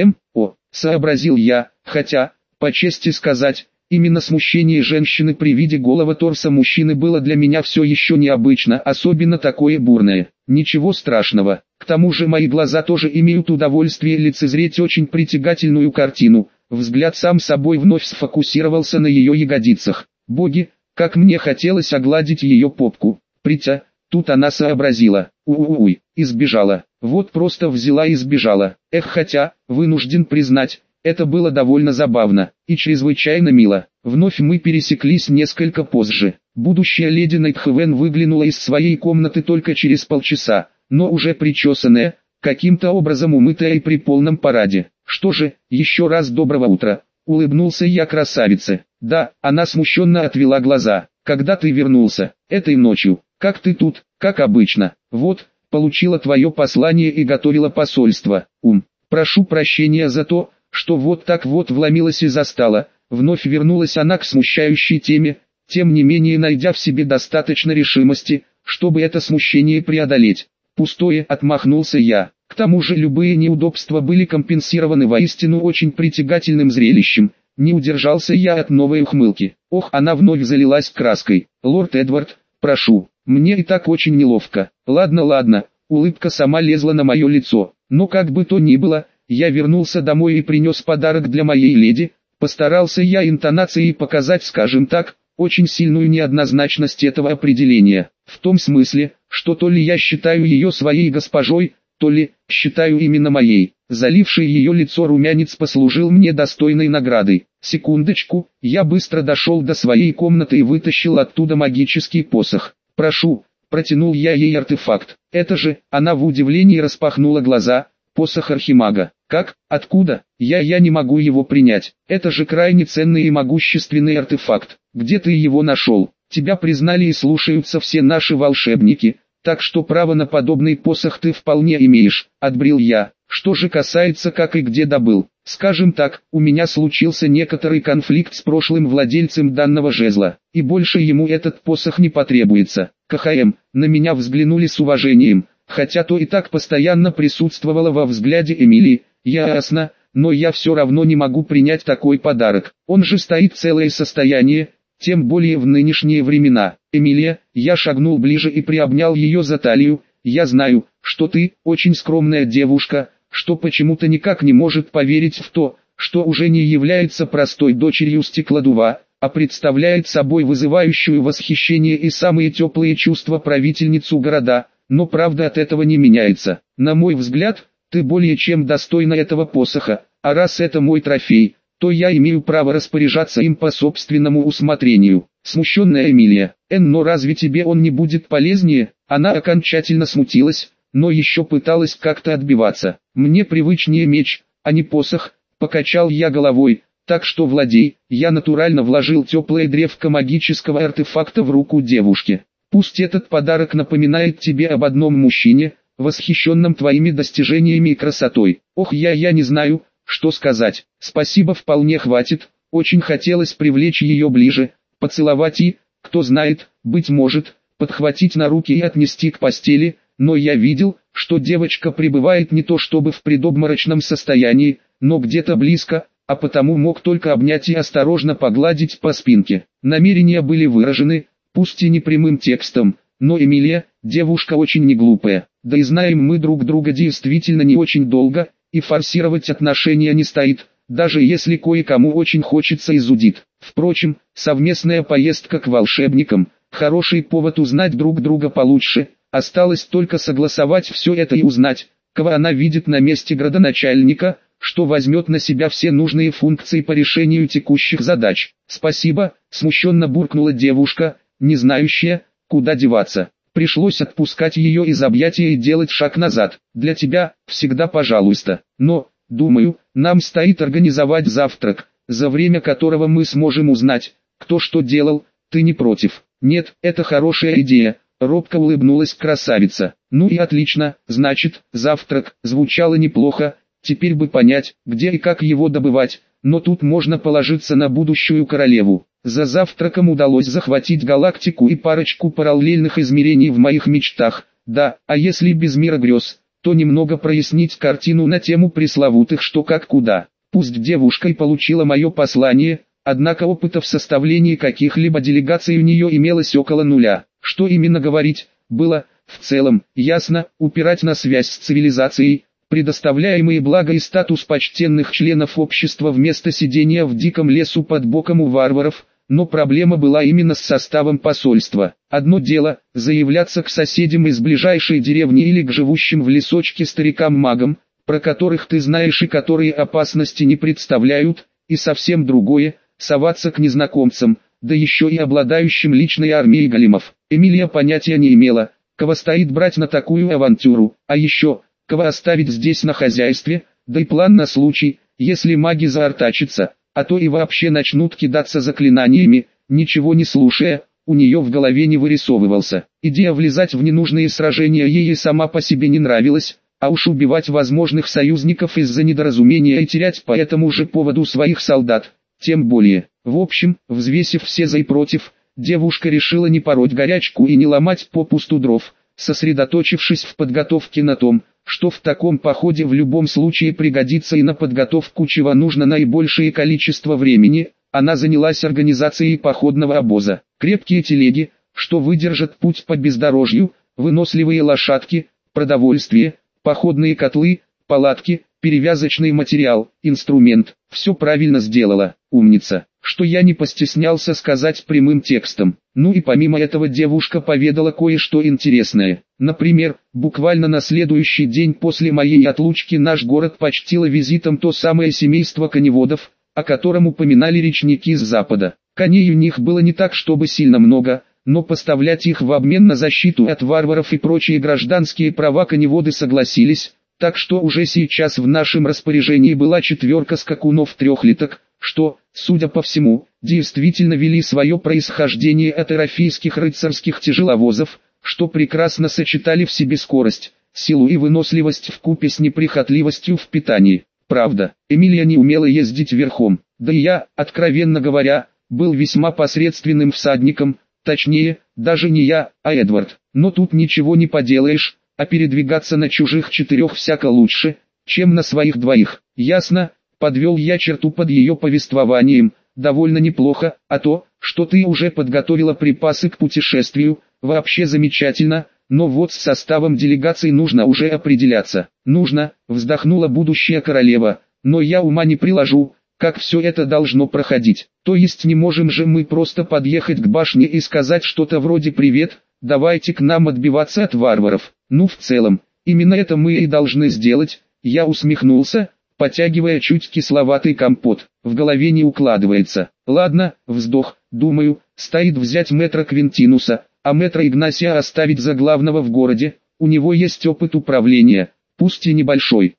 Сообразил я, хотя, по чести сказать, именно смущение женщины при виде голого торса мужчины было для меня все еще необычно, особенно такое бурное. Ничего страшного, к тому же мои глаза тоже имеют удовольствие лицезреть очень притягательную картину. Взгляд сам собой вновь сфокусировался на ее ягодицах. Боги, как мне хотелось огладить ее попку. Тут она сообразила. И сбежала. Вот просто взяла и сбежала. Хотя, вынужден признать, это было довольно забавно и чрезвычайно мило. Вновь мы пересеклись несколько позже. Будущая леди Найтхевен выглянула из своей комнаты только через полчаса, но уже причесанная, каким-то образом умытая и при полном параде. Что же, еще раз доброго утра. Улыбнулся я красавице. Да, она смущенно отвела глаза. Когда ты вернулся? Этой ночью. Как ты тут? Как обычно. Вот, получила твое послание и готовила посольство. Прошу прощения за то, что вот так вот вломилась и застала. Вновь вернулась она к смущающей теме, тем не менее найдя в себе достаточно решимости, чтобы это смущение преодолеть. Пустое, отмахнулся я. К тому же любые неудобства были компенсированы воистину очень притягательным зрелищем. Не удержался я от новой ухмылки. Она вновь залилась краской. Лорд Эдвард, прошу, мне и так очень неловко. Ладно, улыбка сама лезла на мое лицо. Но как бы то ни было, я вернулся домой и принес подарок для моей леди. Постарался я интонацией показать, скажем так, очень сильную неоднозначность этого определения. В том смысле, что то ли я считаю ее своей госпожой, то ли считаю именно моей. Заливший ее лицо румянец послужил мне достойной наградой. Секундочку, я быстро дошел до своей комнаты и вытащил оттуда магический посох. «Прошу», протянул я ей артефакт. «Это же», она в удивлении распахнула глаза, «посох архимага». «Как? Откуда? Я не могу его принять. Это же крайне ценный и могущественный артефакт. Где ты его нашел? Тебя признали и слушаются все наши волшебники, так что право на подобный посох ты вполне имеешь», — отбрил я. «Что же касается как и где добыл, скажем так, у меня случился некоторый конфликт с прошлым владельцем данного жезла, и больше ему этот посох не потребуется». КХМ, на меня взглянули с уважением, хотя то и так постоянно присутствовало во взгляде Эмилии. «Ясно, но я все равно не могу принять такой подарок, он же стоит целое состояние, тем более в нынешние времена». «Эмилия», я шагнул ближе и приобнял ее за талию, «я знаю, что ты очень скромная девушка, что почему-то никак не может поверить в то, что уже не является простой дочерью стеклодува, а представляет собой вызывающую восхищение и самые теплые чувства правительницу города, но правда от этого не меняется. На мой взгляд, ты более чем достойна этого посоха, а раз это мой трофей, то я имею право распоряжаться им по собственному усмотрению». Смущенная Эмилия: но разве тебе он не будет полезнее?» Она окончательно смутилась, но еще пыталась как-то отбиваться. «Мне привычнее меч, а не посох», — покачал я головой, «так что владей». Я натурально вложил теплое древко магического артефакта в руку девушки. «Пусть этот подарок напоминает тебе об одном мужчине, восхищенном твоими достижениями и красотой». Ох, я не знаю, что сказать. Спасибо, вполне хватит. Очень хотелось привлечь ее ближе, поцеловать и, кто знает, быть может, подхватить на руки и отнести к постели, но я видел, что девочка пребывает не то чтобы в предобморочном состоянии, но где-то близко, а потому мог только обнять и осторожно погладить по спинке. Намерения были выражены, пусть и не прямым текстом, но Эмилия, девушка очень неглупая, да и знаем мы друг друга действительно не очень долго, и форсировать отношения не стоит, даже если кое-кому очень хочется и зудит. Впрочем, совместная поездка к волшебникам – хороший повод узнать друг друга получше, осталось только согласовать все это и узнать, кого она видит на месте градоначальника, что возьмет на себя все нужные функции по решению текущих задач. «Спасибо», – смущенно буркнула девушка, не знающая, куда деваться. Пришлось отпускать ее из объятия и делать шаг назад. «Для тебя, всегда пожалуйста. Но, думаю, нам стоит организовать завтрак, за время которого мы сможем узнать, кто что делал. Ты не против?» «Нет, это хорошая идея», — робко улыбнулась красавица. «Ну и отлично, значит, завтрак», звучало неплохо, теперь бы понять, где и как его добывать, но тут можно положиться на будущую королеву. За завтраком удалось захватить галактику и парочку параллельных измерений в моих мечтах, да, а если без мира грез, то немного прояснить картину на тему пресловутых что как куда. Пусть девушка и получила мое послание, однако опыта в составлении каких-либо делегаций у нее имелось около нуля. Что именно говорить, было, в целом, ясно, упирать на связь с цивилизацией, предоставляемые блага и статус почтенных членов общества вместо сидения в диком лесу под боком у варваров, но проблема была именно с составом посольства. Одно дело, заявляться к соседям из ближайшей деревни или к живущим в лесочке старикам-магам, про которых ты знаешь и которые опасности не представляют, и совсем другое, соваться к незнакомцам, да еще и обладающим личной армией големов. Эмилия понятия не имела, кого стоит брать на такую авантюру, а еще, кого оставить здесь на хозяйстве, да и план на случай, если маги заортачатся, а то и вообще начнут кидаться заклинаниями, ничего не слушая, у нее в голове не вырисовывался. Идея влезать в ненужные сражения ей и сама по себе не нравилась, а уж убивать возможных союзников из-за недоразумения и терять по этому же поводу своих солдат, тем более. В общем, взвесив все за и против, девушка решила не пороть горячку и не ломать попусту дров, сосредоточившись в подготовке на том, что в таком походе в любом случае пригодится и на подготовку чего нужно наибольшее количество времени, она занялась организацией походного обоза. Крепкие телеги, что выдержат путь по бездорожью, выносливые лошадки, продовольствие, походные котлы, палатки, перевязочный материал, инструмент. Все правильно сделала, умница, что я не постеснялся сказать прямым текстом. Ну и помимо этого девушка поведала кое-что интересное. Например, буквально на следующий день после моей отлучки наш город почтило визитом то самое семейство коневодов, о котором упоминали речники с запада. Коней у них было не так чтобы сильно много, но поставлять их в обмен на защиту от варваров и прочие гражданские права коневоды согласились, так что уже сейчас в нашем распоряжении была 4 скакунов трехлиток, что, судя по всему, действительно вели свое происхождение от эрафийских рыцарских тяжеловозов, что прекрасно сочетали в себе скорость, силу и выносливость вкупе с неприхотливостью в питании. Правда, Эмилия не умела ездить верхом, да и я, откровенно говоря, был весьма посредственным всадником, точнее, даже не я, а Эдвард. Но тут ничего не поделаешь, а передвигаться на чужих 4 всяко лучше, чем на своих 2. Ясно, подвел я черту под ее повествованием, довольно неплохо, а то, что ты уже подготовила припасы к путешествию, вообще замечательно, но вот с составом делегации нужно уже определяться. Нужно, вздохнула будущая королева, но я ума не приложу, как все это должно проходить. То есть не можем же мы просто подъехать к башне и сказать что-то вроде «Привет, давайте к нам отбиваться от варваров». Ну в целом, именно это мы и должны сделать, я усмехнулся, потягивая чуть кисловатый компот. В голове не укладывается. Ладно, вздох, думаю, стоит взять мэтра Квинтинуса, а мэтра Игнасия оставить за главного в городе, у него есть опыт управления, пусть и небольшой.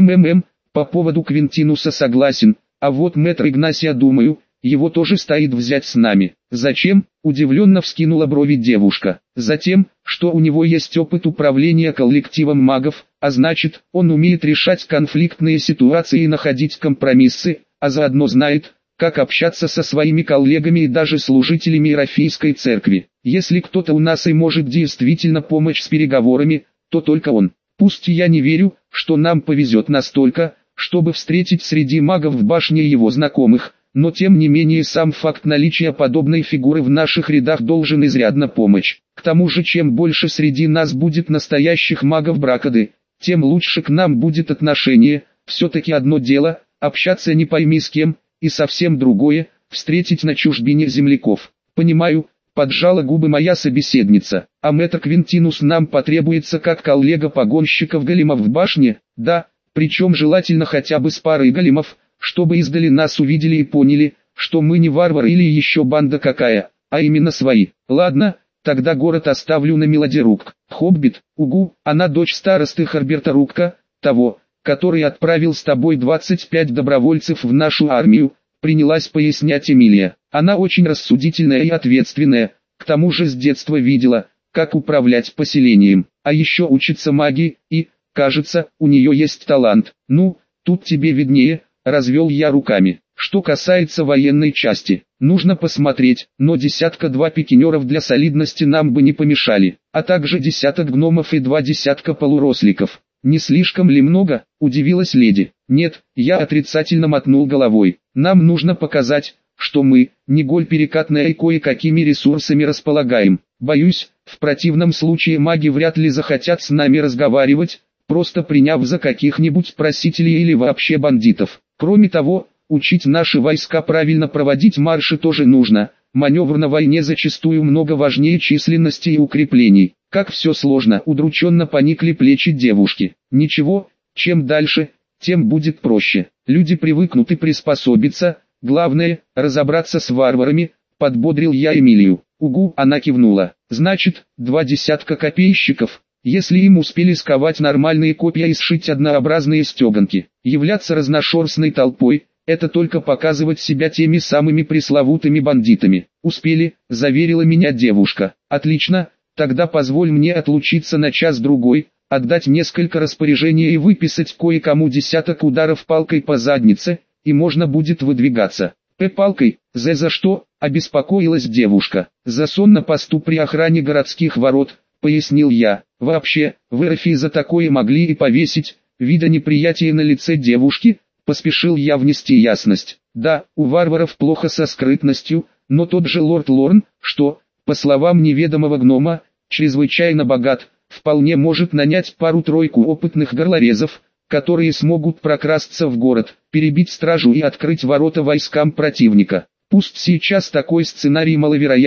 По поводу Квинтинуса согласен, а вот мэтра Игнасия думаю, его тоже стоит взять с нами. Зачем? Удивленно вскинула брови девушка. Затем, что у него есть опыт управления коллективом магов, а значит, он умеет решать конфликтные ситуации и находить компромиссы, а заодно знает, как общаться со своими коллегами и даже служителями Иерофейской церкви. Если кто-то у нас и может действительно помочь с переговорами, то только он. Пусть я не верю, что нам повезет настолько, чтобы встретить среди магов в башне его знакомых, но тем не менее сам факт наличия подобной фигуры в наших рядах должен изрядно помочь. К тому же чем больше среди нас будет настоящих магов Бракады, тем лучше к нам будет отношение. Все-таки одно дело, общаться не пойми с кем, и совсем другое, встретить на чужбине земляков. Понимаю, поджала губы моя собеседница, а мэтр Квинтинус нам потребуется как коллега погонщиков големов в башне, да, причем желательно хотя бы с парой големов, чтобы издали нас увидели и поняли, что мы не варвары или еще банда какая, а именно свои. Ладно, тогда город оставлю на Мелоди Рукк. Хоббит, угу, она дочь старосты Харберта Рукка, того, который отправил с тобой 25 добровольцев в нашу армию, принялась пояснять Эмилия. Она очень рассудительная и ответственная, к тому же с детства видела, как управлять поселением, а еще учится магии, и, кажется, у нее есть талант. Ну, тут тебе виднее, развел я руками. Что касается военной части, нужно посмотреть, но 1-2 пикинеров для солидности нам бы не помешали, а также 10 гномов и 20 полуросликов. Не слишком ли много? Удивилась леди. Нет, я отрицательно мотнул головой. Нам нужно показать, что мы, не голь перекатная и кое-какими ресурсами располагаем. Боюсь, в противном случае маги вряд ли захотят с нами разговаривать, просто приняв за каких-нибудь просителей или вообще бандитов. Кроме того, учить наши войска правильно проводить марши тоже нужно. Маневр на войне зачастую много важнее численности и укреплений. Как все сложно, удрученно поникли плечи девушки. Ничего, чем дальше, тем будет проще. Люди привыкнут и приспособятся, главное, разобраться с варварами, подбодрил я Эмилию. Угу, она кивнула. Значит, 20 копейщиков, если им успели сковать нормальные копья и сшить однообразные стеганки. Являться разношерстной толпой, это только показывать себя теми самыми пресловутыми бандитами. Успели, заверила меня девушка. Отлично, тогда позволь мне отлучиться на час-другой, отдать несколько распоряжений и выписать кое-кому 10 ударов палкой по заднице, и можно будет выдвигаться. Палкой, за что, обеспокоилась девушка. За сон на посту при охране городских ворот, пояснил я. Вообще, в Иерофии за такое могли и повесить. Видя неприятие на лице девушки, поспешил я внести ясность. Да, у варваров плохо со скрытностью, но тот же лорд Лорн, что, по словам неведомого гнома, чрезвычайно богат, вполне может нанять пару-тройку опытных горлорезов, которые смогут прокрасться в город, перебить стражу и открыть ворота войскам противника. Пусть сейчас такой сценарий маловероятен,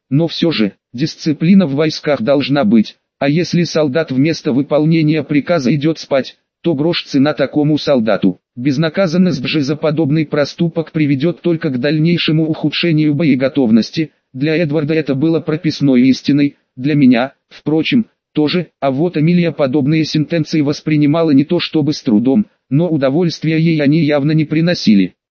но все же, дисциплина в войсках должна быть, а если солдат вместо выполнения приказа идет спать, то грош цена такому солдату. Безнаказанность же за подобный проступок приведет только к дальнейшему ухудшению боеготовности. Для Эдварда это было прописной истиной, для меня, впрочем, тоже, а вот Эмилия подобные сентенции воспринимала не то чтобы с трудом, но удовольствия ей они явно не приносили.